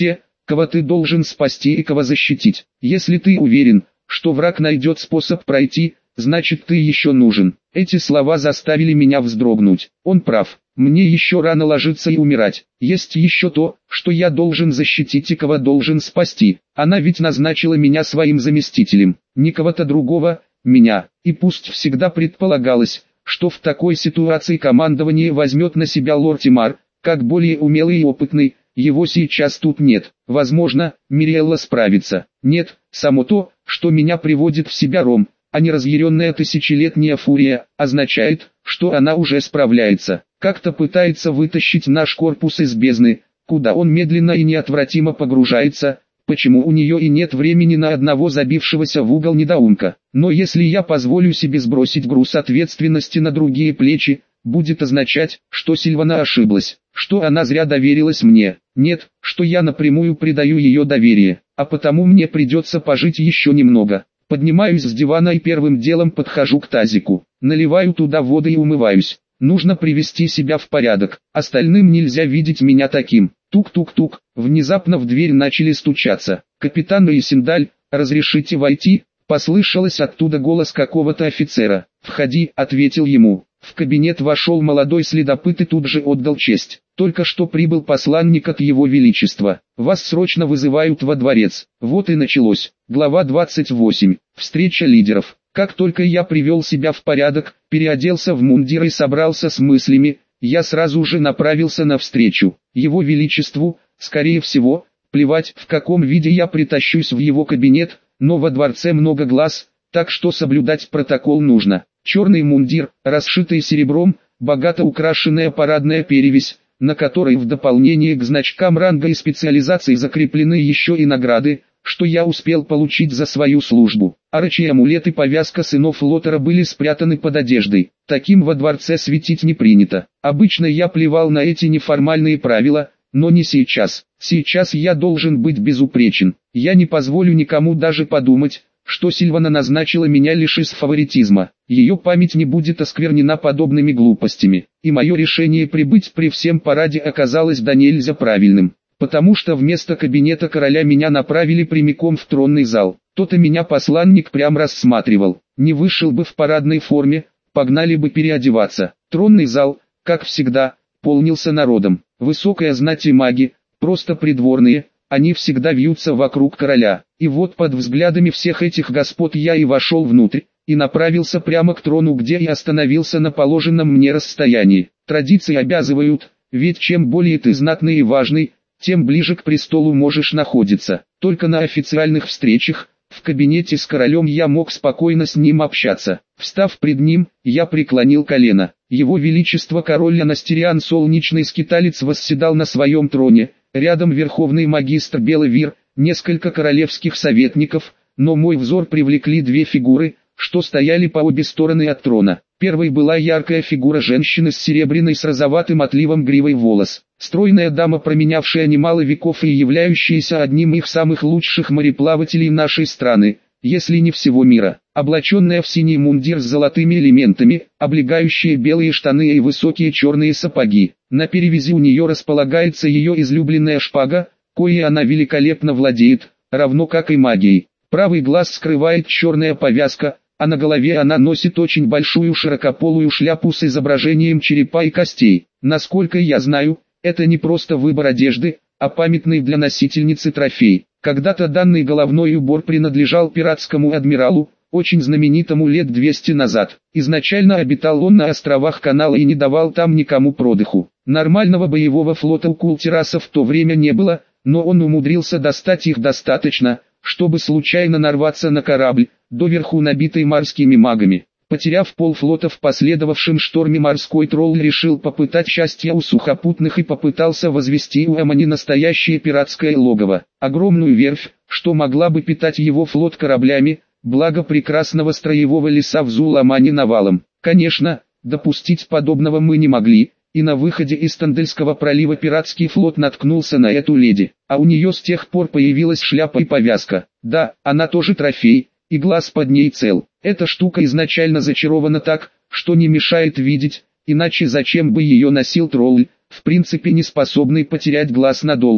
кого ты должен спасти и кого защитить. Если ты уверен, что враг найдет способ пройти, значит ты еще нужен. Эти слова заставили меня вздрогнуть. Он прав. Мне еще рано ложиться и умирать. Есть еще то, что я должен защитить и кого должен спасти. Она ведь назначила меня своим заместителем. Не кого-то другого, меня. И пусть всегда предполагалось, что в такой ситуации командование возьмет на себя лорд Тимар, как более умелый и опытный, его сейчас тут нет. Возможно, Мириэлла справится. Нет, само то, что меня приводит в себя Ром, а не разъяренная тысячелетняя фурия, означает, что она уже справляется. Как-то пытается вытащить наш корпус из бездны, куда он медленно и неотвратимо погружается. Почему у нее и нет времени на одного забившегося в угол недоумка? Но если я позволю себе сбросить груз ответственности на другие плечи, будет означать, что Сильвана ошиблась, что она зря доверилась мне. Нет, что я напрямую предаю ее доверие, а потому мне придется пожить еще немного. Поднимаюсь с дивана и первым делом подхожу к тазику, наливаю туда воды и умываюсь. Нужно привести себя в порядок, остальным нельзя видеть меня таким. Тук-тук-тук, внезапно в дверь начали стучаться. «Капитан Эйсендаль, разрешите войти?» Послышалось оттуда голос какого-то офицера. «Входи», — ответил ему. В кабинет вошел молодой следопыт и тут же отдал честь. «Только что прибыл посланник от его величества. Вас срочно вызывают во дворец». Вот и началось. Глава двадцать восемь. Встреча лидеров. Как только я привел себя в порядок, переоделся в мундир и собрался с мыслями, я сразу же направился навстречу его величеству. Скорее всего, плевать, в каком виде я притащусь в его кабинет, но во дворце много глаз, так что соблюдать протокол нужно. Черный мундир, расшитый серебром, богато украшенная парадная перевесь, на которой в дополнение к значкам ранга и специализации закреплены еще и награды, что я успел получить за свою службу. Арочий амулет и повязка сынов Лотера были спрятаны под одеждой. Таким во дворце светить не принято. Обычно я плевал на эти неформальные правила, но не сейчас. Сейчас я должен быть безупречен. Я не позволю никому даже подумать, что Сильвана назначила меня лишь из фаворитизма. Ее память не будет осквернена подобными глупостями. И мое решение прибыть при всем параде оказалось да нельзя правильным. Потому что вместо кабинета короля меня направили прямиком в тронный зал. То-то меня посланник прям рассматривал. Не вышел бы в парадной форме, погнали бы переодеваться. Тронный зал, как всегда, полнился народом. Высокая знать и маги, просто придворные, они всегда вьются вокруг короля. И вот под взглядами всех этих господ я и вошел внутрь, и направился прямо к трону, где и остановился на положенном мне расстоянии. Традиции обязывают, ведь чем более ты знатный и важный, тем ближе к престолу можешь находиться. Только на официальных встречах, в кабинете с королем я мог спокойно с ним общаться. Встав пред ним, я преклонил колено. Его величество король Анастериан Солнечный Скиталец восседал на своем троне, рядом верховный магистр Беловир, несколько королевских советников, но мой взор привлекли две фигуры, что стояли по обе стороны от трона. Первой была яркая фигура женщины с серебряной с розоватым отливом гривой волос. Стройная дама, променявшая немало веков и являющаяся одним из самых лучших мореплавателей нашей страны, если не всего мира. Облаченная в синий мундир с золотыми элементами, облегающие белые штаны и высокие черные сапоги. На перевязи у нее располагается ее излюбленная шпага, коей она великолепно владеет, равно как и магией. Правый глаз скрывает черная повязка, а на голове она носит очень большую широкополую шляпу с изображением черепа и костей. Насколько я знаю, это не просто выбор одежды, а памятный для носительницы трофей. Когда-то данный головной убор принадлежал пиратскому адмиралу, очень знаменитому лет двести назад. Изначально обитал он на островах канала и не давал там никому продыху. Нормального боевого флота у Култираса в то время не было, но он умудрился достать их достаточно, чтобы случайно нарваться на корабль, доверху набитый морскими магами. Потеряв полфлота в последовавшем шторме, морской тролль решил попытать счастья у сухопутных и попытался возвести у Эмани настоящее пиратское логово. Огромную верфь, что могла бы питать его флот кораблями, благо прекрасного строевого леса в Зуламане навалом. Конечно, допустить подобного мы не могли, и на выходе из Тандельского пролива пиратский флот наткнулся на эту леди, а у нее с тех пор появилась шляпа и повязка. Да, она тоже трофей, и глаз под ней цел. Эта штука изначально зачарована так, что не мешает видеть, иначе зачем бы ее носил тролль, в принципе не способный потерять глаз надолго.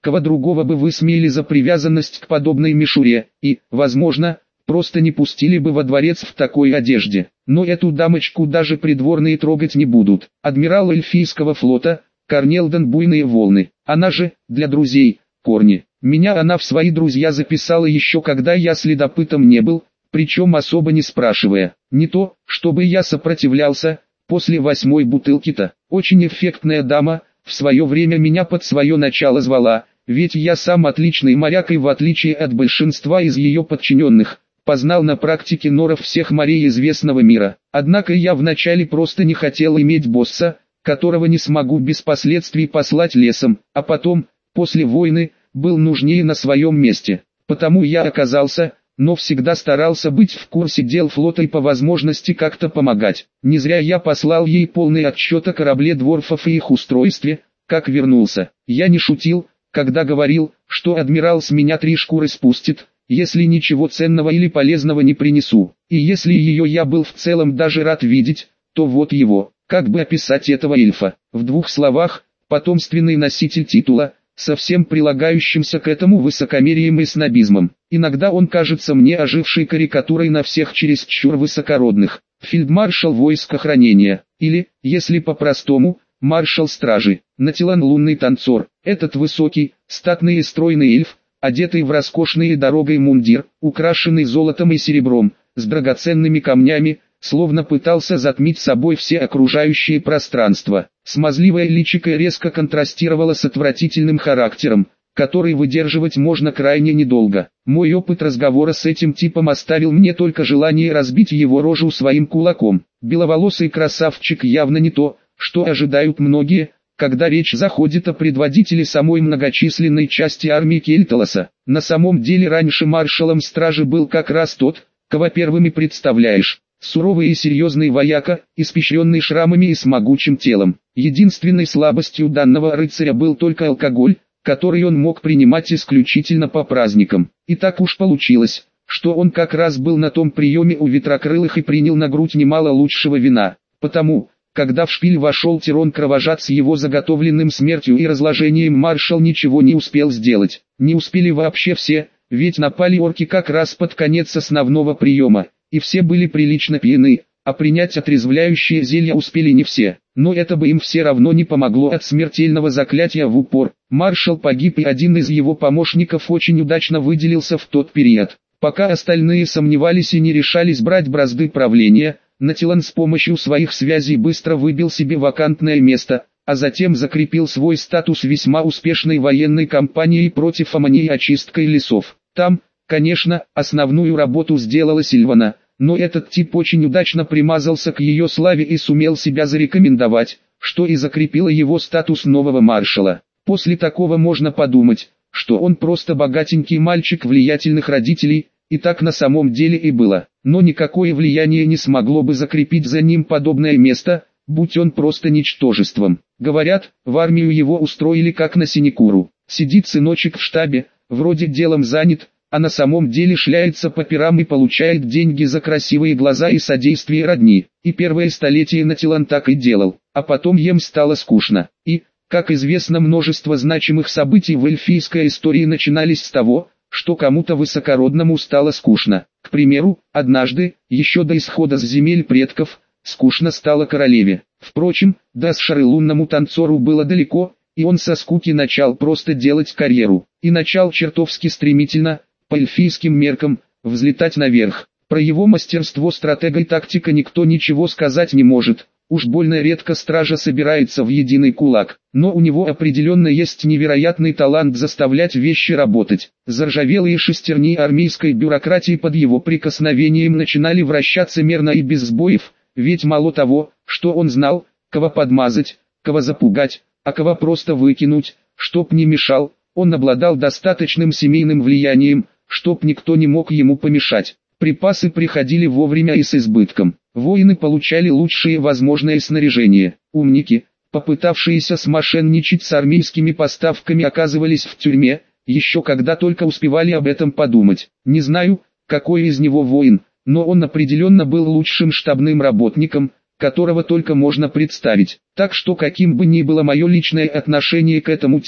кого другого бы высмеяли за привязанность к подобной мишуре, и, возможно, просто не пустили бы во дворец в такой одежде. Но эту дамочку даже придворные трогать не будут. Адмирал эльфийского флота, Корнелден Буйные волны. Она же, для друзей, Корни. Меня она в свои друзья записала еще когда я следопытом не был, причем особо не спрашивая. Не то, чтобы я сопротивлялся, после восьмой бутылки-то. Очень эффектная дама, в свое время меня под свое начало звала, ведь я сам отличный моряк и в отличие от большинства из ее подчиненных, познал на практике норов всех морей известного мира. Однако я вначале просто не хотел иметь босса, которого не смогу без последствий послать лесом, а потом, после войны, был нужнее на своем месте. Потому я оказался, но всегда старался быть в курсе дел флота и по возможности как-то помогать. Не зря я послал ей полный отчет о корабле дворфов и их устройстве, как вернулся. Я не шутил, когда говорил, что адмирал с меня три шкуры спустит, если ничего ценного или полезного не принесу. И если ее я был в целом даже рад видеть, то вот его. Как бы описать этого эльфа? В двух словах, потомственный носитель титула, со всем прилагающимся к этому высокомерием и снобизмом. Иногда он кажется мне ожившей карикатурой на всех чересчур высокородных. Фельдмаршал войск охранения, или, если по-простому, маршал стражи. Натилан лунный танцор. Этот высокий, статный и стройный эльф, одетый в роскошный и дорогой мундир, украшенный золотом и серебром, с драгоценными камнями, словно пытался затмить собой все окружающее пространство. Смазливое личико резко контрастировало с отвратительным характером, который выдерживать можно крайне недолго. Мой опыт разговора с этим типом оставил мне только желание разбить его рожу своим кулаком. Беловолосый красавчик явно не то, что ожидают многие, когда речь заходит о предводителе самой многочисленной части армии Кельталоса. На самом деле раньше маршалом стражи был как раз тот, кого первым и представляешь. Суровый и серьезный вояка, испещренный шрамами и с могучим телом. Единственной слабостью данного рыцаря был только алкоголь, который он мог принимать исключительно по праздникам. И так уж получилось, что он как раз был на том приеме у ветрокрылых и принял на грудь немало лучшего вина. Потому, когда в шпиль вошел Тирон-кровожад с его заготовленным смертью и разложением, маршал ничего не успел сделать. Не успели вообще все, ведь напали орки как раз под конец основного приема. И все были прилично пьяны, а принять отрезвляющее зелье успели не все. Но это бы им все равно не помогло от смертельного заклятия в упор. Маршал погиб и один из его помощников очень удачно выделился в тот период. Пока остальные сомневались и не решались брать бразды правления, Натилан с помощью своих связей быстро выбил себе вакантное место, а затем закрепил свой статус весьма успешной военной кампанией против Амани и очисткой лесов. Там, конечно, основную работу сделала Сильвана, но этот тип очень удачно примазался к ее славе и сумел себя зарекомендовать, что и закрепило его статус нового маршала. После такого можно подумать, что он просто богатенький мальчик влиятельных родителей, и так на самом деле и было. Но никакое влияние не смогло бы закрепить за ним подобное место, будь он просто ничтожеством. Говорят, в армию его устроили как на синекуру. Сидит сыночек в штабе, вроде делом занят, а на самом деле шляется по пирам и получает деньги за красивые глаза и содействие родни. И первое столетие Натилан так и делал, а потом ем стало скучно. И, как известно, множество значимых событий в эльфийской истории начинались с того, что кому-то высокородному стало скучно. К примеру, однажды, еще до исхода с земель предков, скучно стало королеве. Впрочем, до Асшары лунному танцору было далеко, и он со скуки начал просто делать карьеру. И начал чертовски стремительно, по эльфийским меркам, взлетать наверх. Про его мастерство стратега и тактика никто ничего сказать не может. Уж больно редко стража собирается в единый кулак. Но у него определенно есть невероятный талант заставлять вещи работать. Заржавелые шестерни армейской бюрократии под его прикосновением начинали вращаться мерно и без сбоев, ведь мало того, что он знал, кого подмазать, кого запугать, а кого просто выкинуть, чтоб не мешал, он обладал достаточным семейным влиянием, чтоб никто не мог ему помешать. Припасы приходили вовремя и с избытком. Воины получали лучшее возможное снаряжение. Умники, попытавшиеся смошенничать с армейскими поставками, оказывались в тюрьме, еще когда только успевали об этом подумать. Не знаю, какой из него воин, но он определенно был лучшим штабным работником, которого только можно представить. Так что каким бы ни было мое личное отношение к этому типу,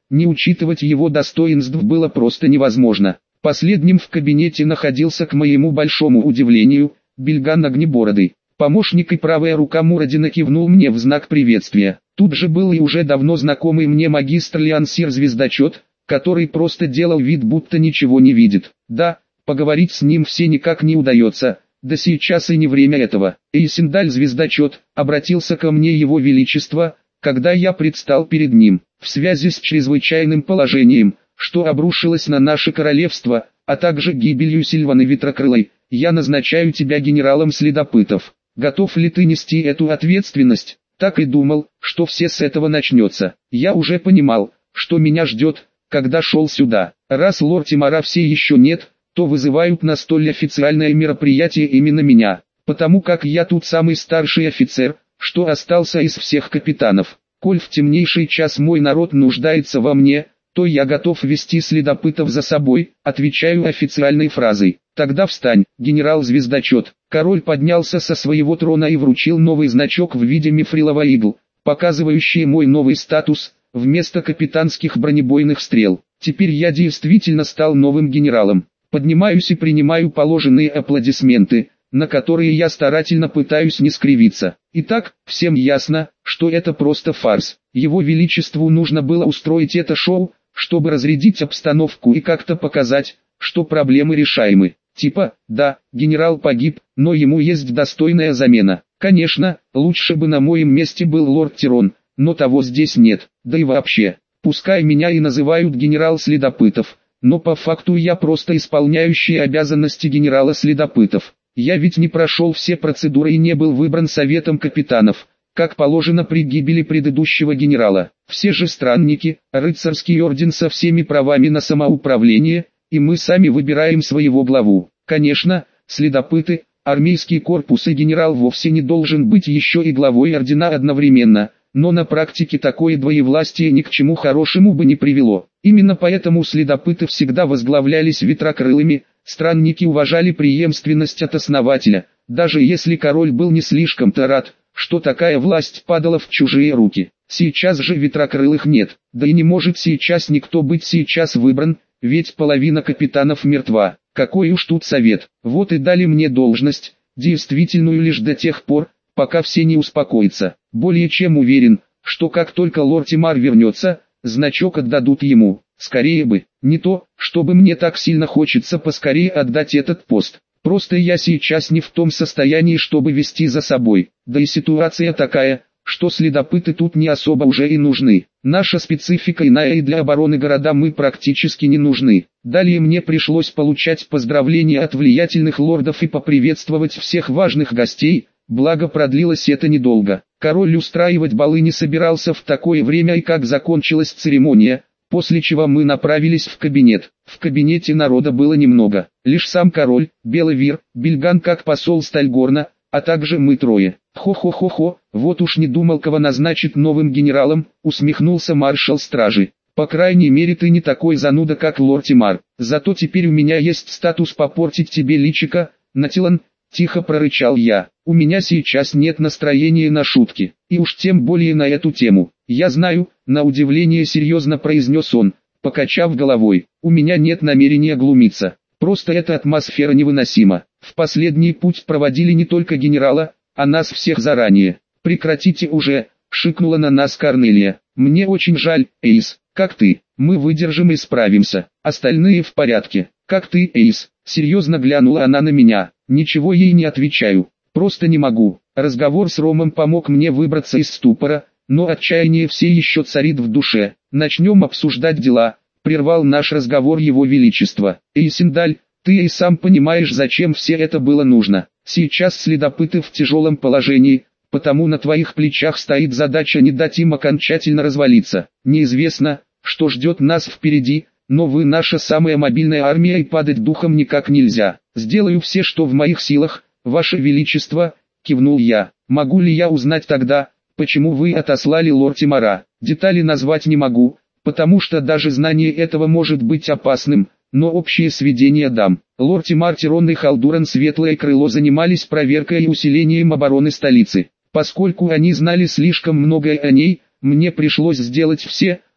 не учитывать его достоинств было просто невозможно. Последним в кабинете находился, к моему большому удивлению, Бильган Огнебородый. Помощник и правая рука Мурадина кивнул мне в знак приветствия. Тут же был и уже давно знакомый мне магистр Леонсир Звездочет, который просто делал вид, будто ничего не видит. Да, поговорить с ним все никак не удается, да сейчас и не время этого. Эйсендаль Звездочет, обратился ко мне его величество, когда я предстал перед ним, в связи с чрезвычайным положением, что обрушилось на наше королевство, а также гибелью Сильваны Ветрокрылой, я назначаю тебя генералом следопытов. Готов ли ты нести эту ответственность? Так и думал, что все с этого начнется. Я уже понимал, что меня ждет, когда шел сюда. Раз лорд-тимара все еще нет, то вызывают на столь официальное мероприятие именно меня, потому как я тут самый старший офицер, что остался из всех капитанов. Коль в темнейший час мой народ нуждается во мне, то я готов вести следопытов за собой, отвечаю официальной фразой. Тогда встань, генерал Звездочет. Король поднялся со своего трона и вручил новый значок в виде мифрилового игл, показывающий мой новый статус, вместо капитанских бронебойных стрел. Теперь я действительно стал новым генералом. Поднимаюсь и принимаю положенные аплодисменты, на которые я старательно пытаюсь не скривиться. Итак, всем ясно, что это просто фарс. Его Величеству нужно было устроить это шоу, чтобы разрядить обстановку и как-то показать, что проблемы решаемы. Типа, да, генерал погиб, но ему есть достойная замена. Конечно, лучше бы на моем месте был лорд Тирон, но того здесь нет. Да и вообще, пускай меня и называют генерал следопытов, но по факту я просто исполняющий обязанности генерала следопытов. Я ведь не прошел все процедуры и не был выбран советом капитанов, как положено при гибели предыдущего генерала. Все же странники, рыцарский орден со всеми правами на самоуправление, и мы сами выбираем своего главу. Конечно, следопыты, армейский корпус и генерал вовсе не должен быть еще и главой ордена одновременно, но на практике такое двоевластие ни к чему хорошему бы не привело. Именно поэтому следопыты всегда возглавлялись ветрокрылыми, странники уважали преемственность от основателя, даже если король был не слишком-то рад, что такая власть падала в чужие руки. Сейчас же ветрокрылых нет, да и не может сейчас никто быть сейчас выбран, ведь половина капитанов мертва. Какой уж тут совет. Вот и дали мне должность, действительную лишь до тех пор, пока все не успокоятся. Более чем уверен, что как только лорд Тимар вернется, значок отдадут ему. Скорее бы, не то, чтобы мне так сильно хочется поскорее отдать этот пост. Просто я сейчас не в том состоянии, чтобы вести за собой. Да и ситуация такая, что следопыты тут не особо уже и нужны. Наша специфика иная, и для обороны города мы практически не нужны. Далее мне пришлось получать поздравления от влиятельных лордов и поприветствовать всех важных гостей, благо продлилось это недолго. Король устраивать балы не собирался в такое время, и как закончилась церемония, после чего мы направились в кабинет. В кабинете народа было немного, лишь сам король, Беловир, Бильган как посол Стальгорна, а также мы трое. Хо-хо-хо-хо, вот уж не думал, кого назначить новым генералом, усмехнулся маршал стражи. По крайней мере ты не такой зануда, как лорд Тимар. Зато теперь у меня есть статус попортить тебе личико, Натилан, тихо прорычал я. У меня сейчас нет настроения на шутки, и уж тем более на эту тему. Я знаю, на удивление серьезно произнес он, покачав головой. У меня нет намерения глумиться. Просто эта атмосфера невыносима. В последний путь проводили не только генерала, а нас всех заранее. Прекратите уже, шикнула на нас Корнелия. Мне очень жаль, Эйс, как ты? Мы выдержим и справимся. Остальные в порядке. Как ты, Эйс? Серьезно глянула она на меня. Ничего ей не отвечаю. Просто не могу. Разговор с Ромом помог мне выбраться из ступора, но отчаяние все еще царит в душе. Начнем обсуждать дела. Прервал наш разговор его величество. Эйсендаль, ты и сам понимаешь, зачем все это было нужно. Сейчас следопыты в тяжелом положении, потому на твоих плечах стоит задача не дать им окончательно развалиться. Неизвестно, что ждет нас впереди, но вы наша самая мобильная армия, и падать духом никак нельзя. Сделаю все, что в моих силах, ваше величество, кивнул я. Могу ли я узнать тогда, почему вы отослали лорд Тимара? Детали назвать не могу, потому что даже знание этого может быть опасным, но общее сведение дам. Лорд Тимар, Тирон и Халдуран Светлое Крыло занимались проверкой и усилением обороны столицы. Поскольку они знали слишком многое о ней, мне пришлось сделать все,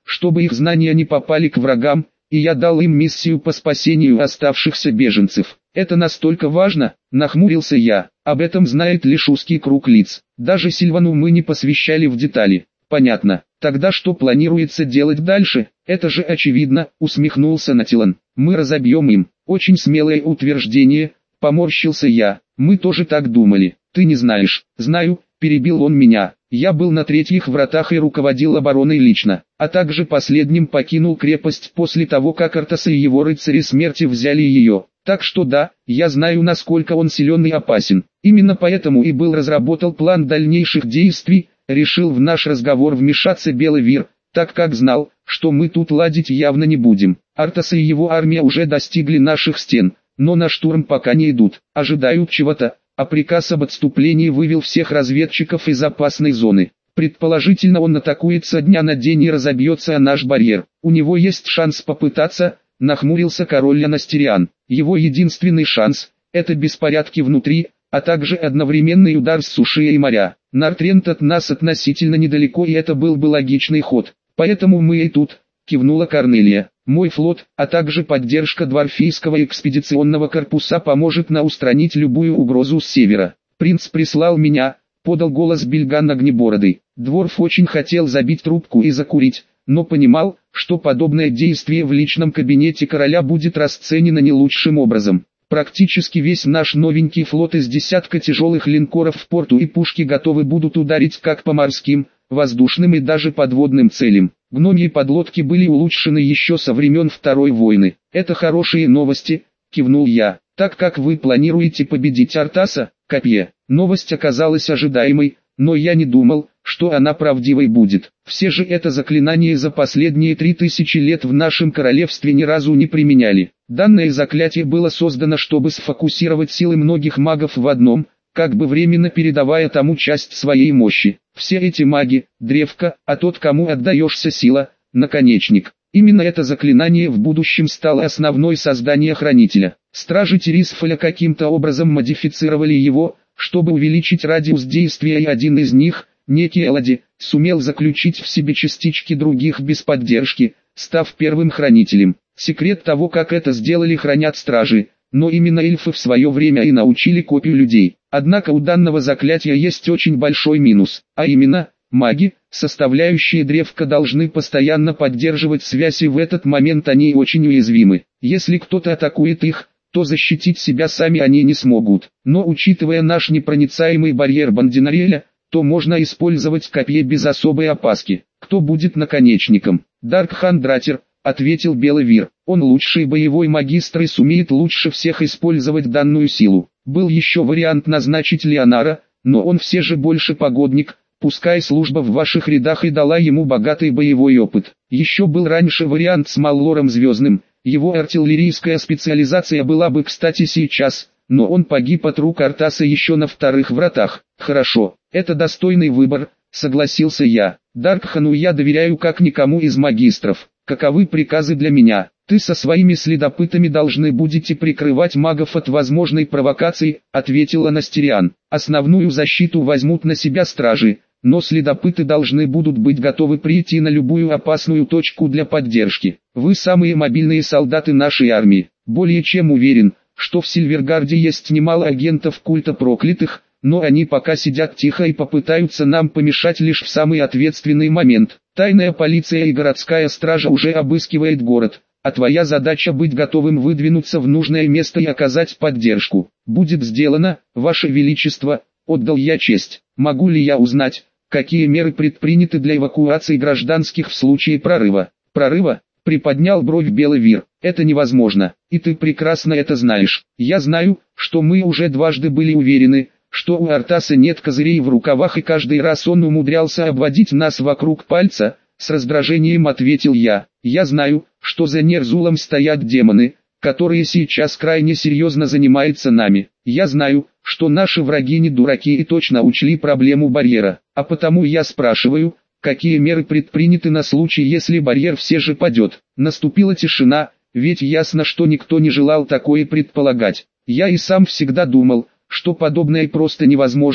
чтобы их знания не попали к врагам, и я дал им миссию по спасению оставшихся беженцев. Это настолько важно, нахмурился я. Об этом знает лишь узкий круг лиц. Даже Сильвану мы не посвящали в детали. Понятно. Тогда что планируется делать дальше? Это же очевидно, усмехнулся Натилан. Мы разобьем им. Очень смелое утверждение, поморщился я. Мы тоже так думали. Ты не знаешь. Знаю, перебил он меня. Я был на третьих вратах и руководил обороной лично, а также последним покинул крепость после того, как Артаса и его рыцари смерти взяли ее. Так что да, я знаю, насколько он силен и опасен. Именно поэтому и был разработал план дальнейших действий. Решил в наш разговор вмешаться Белый Вир, так как знал, что мы тут ладить явно не будем. Артаса и его армия уже достигли наших стен, но на штурм пока не идут, ожидают чего-то, а приказ об отступлении вывел всех разведчиков из опасной зоны. Предположительно, он атакует со дня на день и разобьется о наш барьер. У него есть шанс попытаться, нахмурился король Анастериан. Его единственный шанс – это беспорядки внутри, а также одновременный удар с суши и моря. Нартрент от нас относительно недалеко, и это был бы логичный ход. Поэтому мы и тут, кивнула Корнелия. Мой флот, а также поддержка Дварфийского экспедиционного корпуса поможет нам устранить любую угрозу с севера. Принц прислал меня, подал голос Бильган Огнебородый. Дворф очень хотел забить трубку и закурить, но понимал, что подобное действие в личном кабинете короля будет расценено не лучшим образом. Практически весь наш новенький флот из десятка тяжелых линкоров в порту и пушки готовы будут ударить как по морским, воздушным и даже подводным целям. Гномьи подлодки были улучшены еще со времен Второй войны. Это хорошие новости, кивнул я. Так как вы планируете победить Артаса, копье. Новость оказалась ожидаемой, но я не думал, что она правдивой будет. Все же это заклинание за последние три тысячи лет в нашем королевстве ни разу не применяли. Данное заклятие было создано, чтобы сфокусировать силы многих магов в одном, как бы временно передавая тому часть своей мощи. Все эти маги – древко, а тот, кому отдаешься сила – наконечник. Именно это заклинание в будущем стало основной создания Хранителя. Стражи Терисфоля каким-то образом модифицировали его, чтобы увеличить радиус действия, и один из них, некий Элоди, сумел заключить в себе частички других без поддержки, став первым хранителем. Секрет того, как это сделали, хранят стражи, но именно эльфы в свое время и научили копию людей. Однако у данного заклятия есть очень большой минус, а именно, маги, составляющие древко, должны постоянно поддерживать связь, и в этот момент они очень уязвимы. Если кто-то атакует их, то защитить себя сами они не смогут. Но учитывая наш непроницаемый барьер Бандинариэля, то можно использовать копье без особой опаски. Кто будет наконечником? Даркхан Дратер, ответил Белый Вир. Он лучший боевой магистр и сумеет лучше всех использовать данную силу. Был еще вариант назначить Леонара, но он все же больше погодник, пускай служба в ваших рядах и дала ему богатый боевой опыт. Еще был раньше вариант с Маллором Звездным, его артиллерийская специализация была бы кстати сейчас, но он погиб от рук Артаса еще на вторых вратах. Хорошо, это достойный выбор, согласился я. Даркхану я доверяю как никому из магистров. Каковы приказы для меня? Ты со своими следопытами должны будете прикрывать магов от возможной провокации, ответил Анастериан. Основную защиту возьмут на себя стражи, но следопыты должны будут быть готовы прийти на любую опасную точку для поддержки. Вы самые мобильные солдаты нашей армии. Более чем уверен, что в Сильвергарде есть немало агентов культа проклятых, но они пока сидят тихо и попытаются нам помешать лишь в самый ответственный момент. Тайная полиция и городская стража уже обыскивает город, а твоя задача быть готовым выдвинуться в нужное место и оказать поддержку. Будет сделано, Ваше Величество, отдал я честь. Могу ли я узнать, какие меры предприняты для эвакуации гражданских в случае прорыва? Прорыва? Приподнял бровь Белый Вир. Это невозможно, и ты прекрасно это знаешь. Я знаю, что мы уже дважды были уверены, что у Артаса нет козырей в рукавах, и каждый раз он умудрялся обводить нас вокруг пальца. С раздражением ответил я. Я знаю, что за Нерзулом стоят демоны, которые сейчас крайне серьезно занимаются нами. Я знаю, что наши враги не дураки и точно учли проблему барьера. А потому я спрашиваю, какие меры предприняты на случай, если барьер все же падет. Наступила тишина, ведь ясно, что никто не желал такое предполагать. Я и сам всегда думал, что подобное просто невозможно,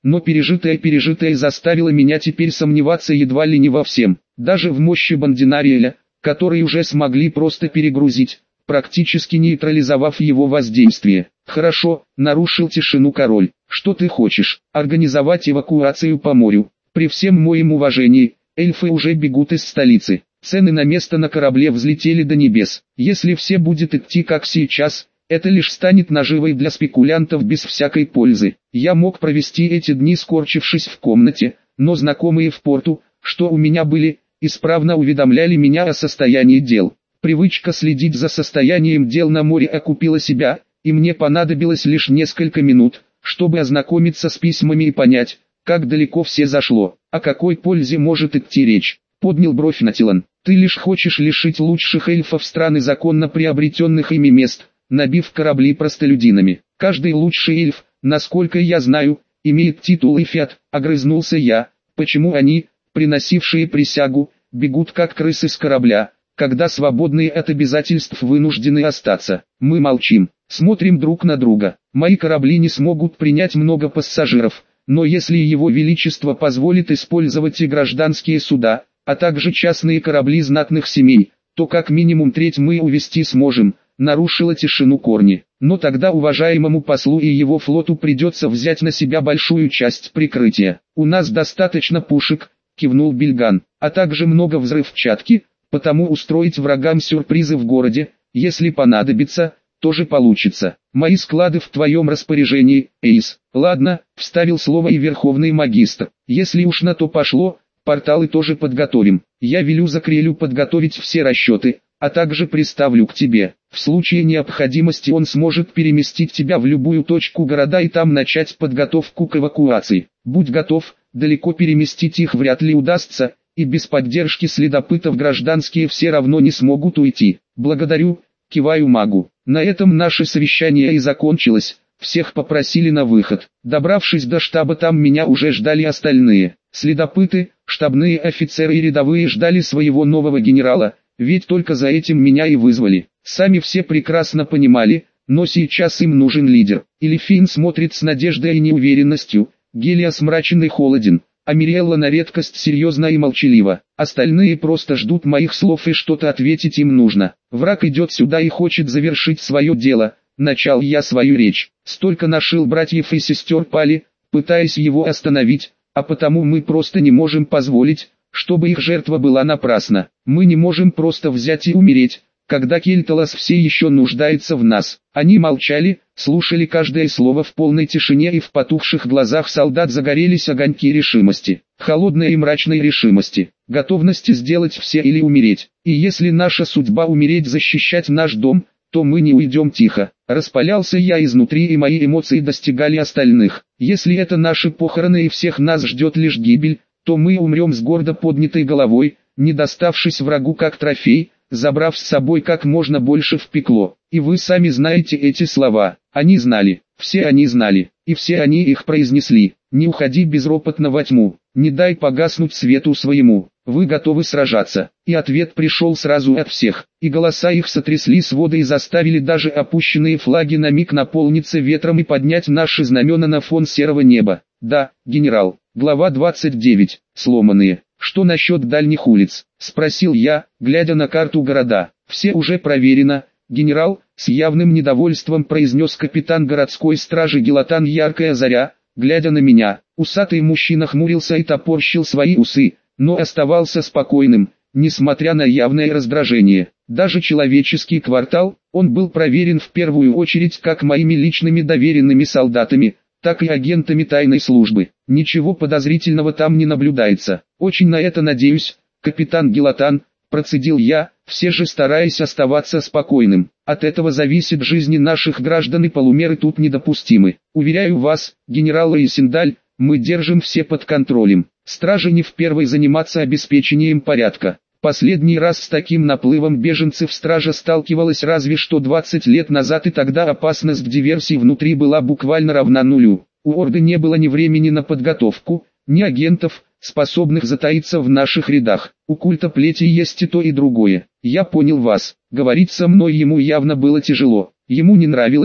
но пережитое-пережитое заставило меня теперь сомневаться едва ли не во всем, даже в мощи Бандинариэля, который уже смогли просто перегрузить, практически нейтрализовав его воздействие. «Хорошо», — нарушил тишину король. «Что ты хочешь? Организовать эвакуацию по морю? При всем моем уважении, эльфы уже бегут из столицы. Цены на место на корабле взлетели до небес. Если все будет идти как сейчас, это лишь станет наживой для спекулянтов без всякой пользы. Я мог провести эти дни, скорчившись в комнате, но знакомые в порту, что у меня были, исправно уведомляли меня о состоянии дел. Привычка следить за состоянием дел на море окупила себя, и мне понадобилось лишь несколько минут, чтобы ознакомиться с письмами и понять, как далеко все зашло. О какой пользе может идти речь? Поднял бровь Натилан. Ты лишь хочешь лишить лучших эльфов страны законно приобретенных ими мест, набив корабли простолюдинами. Каждый лучший эльф, насколько я знаю, имеет титул эфиат, огрызнулся я. Почему они, приносившие присягу, бегут как крысы с корабля, когда свободные от обязательств вынуждены остаться? Мы молчим, смотрим друг на друга. Мои корабли не смогут принять много пассажиров, но если его величество позволит использовать и гражданские суда, а также частные корабли знатных семей, то как минимум треть мы увезти сможем, нарушила тишину Корни. Но тогда уважаемому послу и его флоту придется взять на себя большую часть прикрытия. У нас достаточно пушек, кивнул Бильган, а также много взрывчатки, потому устроить врагам сюрпризы в городе, если понадобится, тоже получится. Мои склады в твоем распоряжении, Эйс. Ладно, вставил слово и Верховный Магистр. Если уж на то пошло, порталы тоже подготовим. Я велю Закриэлю подготовить все расчеты, а также приставлю к тебе. В случае необходимости он сможет переместить тебя в любую точку города и там начать подготовку к эвакуации. Будь готов, далеко переместить их вряд ли удастся, и без поддержки следопытов гражданские все равно не смогут уйти. Благодарю, киваю магу. На этом наше совещание и закончилось. Всех попросили на выход. Добравшись до штаба, там меня уже ждали остальные. Следопыты, штабные офицеры и рядовые ждали своего нового генерала, ведь только за этим меня и вызвали. Сами все прекрасно понимали, но сейчас им нужен лидер. Элифин смотрит с надеждой и неуверенностью, Гелиос мрачен и холоден, а Мириэлла на редкость серьезна и молчалива. Остальные просто ждут моих слов, и что-то ответить им нужно. Враг идет сюда и хочет завершить свое дело. Начал я свою речь. Столько нашил братьев и сестер пали, пытаясь его остановить, а потому мы просто не можем позволить, чтобы их жертва была напрасна. Мы не можем просто взять и умереть, когда Кельталас все еще нуждается в нас. Они молчали, слушали каждое слово в полной тишине, и в потухших глазах солдат загорелись огоньки решимости. Холодной и мрачной решимости, готовности сделать все или умереть. И если наша судьба умереть защищать наш дом, то мы не уйдем тихо. Распалялся я изнутри, и мои эмоции достигали остальных. Если это наши похороны и всех нас ждет лишь гибель, то мы умрем с гордо поднятой головой, не доставшись врагу как трофей, забрав с собой как можно больше в пекло. И вы сами знаете эти слова. Они знали, все они знали, и все они их произнесли. Не уходи безропотно во тьму, не дай погаснуть свету своему. Вы готовы сражаться? И ответ пришел сразу от всех, и голоса их сотрясли своды и заставили даже опущенные флаги на миг наполниться ветром и поднять наши знамена на фон серого неба. Да, генерал. Глава двадцать девять. Сломанные. Что насчет дальних улиц? Спросил я, глядя на карту города. Все уже проверено, генерал, с явным недовольством произнес капитан городской стражи Гелатан Яркая Заря, глядя на меня. Усатый мужчина хмурился и топорщил свои усы, но оставался спокойным, несмотря на явное раздражение. Даже человеческий квартал, он был проверен в первую очередь как моими личными доверенными солдатами, так и агентами тайной службы. Ничего подозрительного там не наблюдается. Очень на это надеюсь, капитан Гелатан, процедил я, все же стараясь оставаться спокойным. От этого зависит жизнь наших граждан, и полумеры тут недопустимы. Уверяю вас, генерал Эйсендаль, мы держим все под контролем. Стражи не впервой заниматься обеспечением порядка. Последний раз с таким наплывом беженцев стража сталкивалась разве что двадцать лет назад, и тогда опасность диверсий внутри была буквально равна нулю. У Орды не было ни времени на подготовку, ни агентов, способных затаиться в наших рядах. У культа плети есть и то, и другое. Я понял вас. Говорить со мной ему явно было тяжело. Ему не нравилось,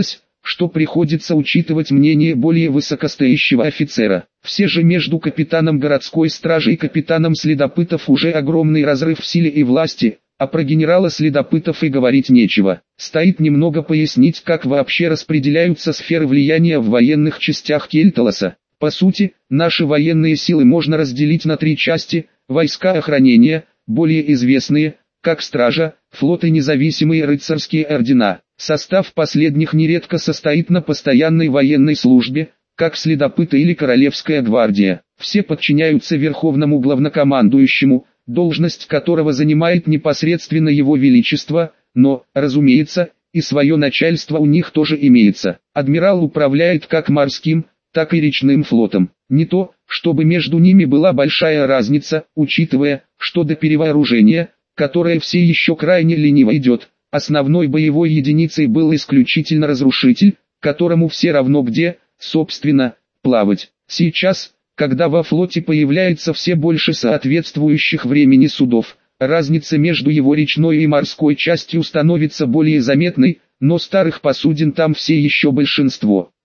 что приходится учитывать мнение более высокостоящего офицера. Все же между капитаном городской стражи и капитаном следопытов уже огромный разрыв в силе и власти, а про генерала следопытов и говорить нечего. Стоит немного пояснить, как вообще распределяются сферы влияния в военных частях Кельталоса. По сути, наши военные силы можно разделить на три части: войска охранения, более известные, как стража, флот и независимые рыцарские ордена. Состав последних нередко состоит на постоянной военной службе, как следопыты или королевская гвардия. Все подчиняются верховному главнокомандующему, должность которого занимает непосредственно его величество, но, разумеется, и свое начальство у них тоже имеется. Адмирал управляет как морским, так и речным флотом. Не то, чтобы между ними была большая разница, учитывая, что до перевооружения, которое все еще крайне лениво идет, основной боевой единицей был исключительно разрушитель, которому все равно где, собственно, плавать. Сейчас, когда во флоте появляется все больше соответствующих времени судов, разница между его речной и морской частью становится более заметной, но старых посудин там все еще большинство.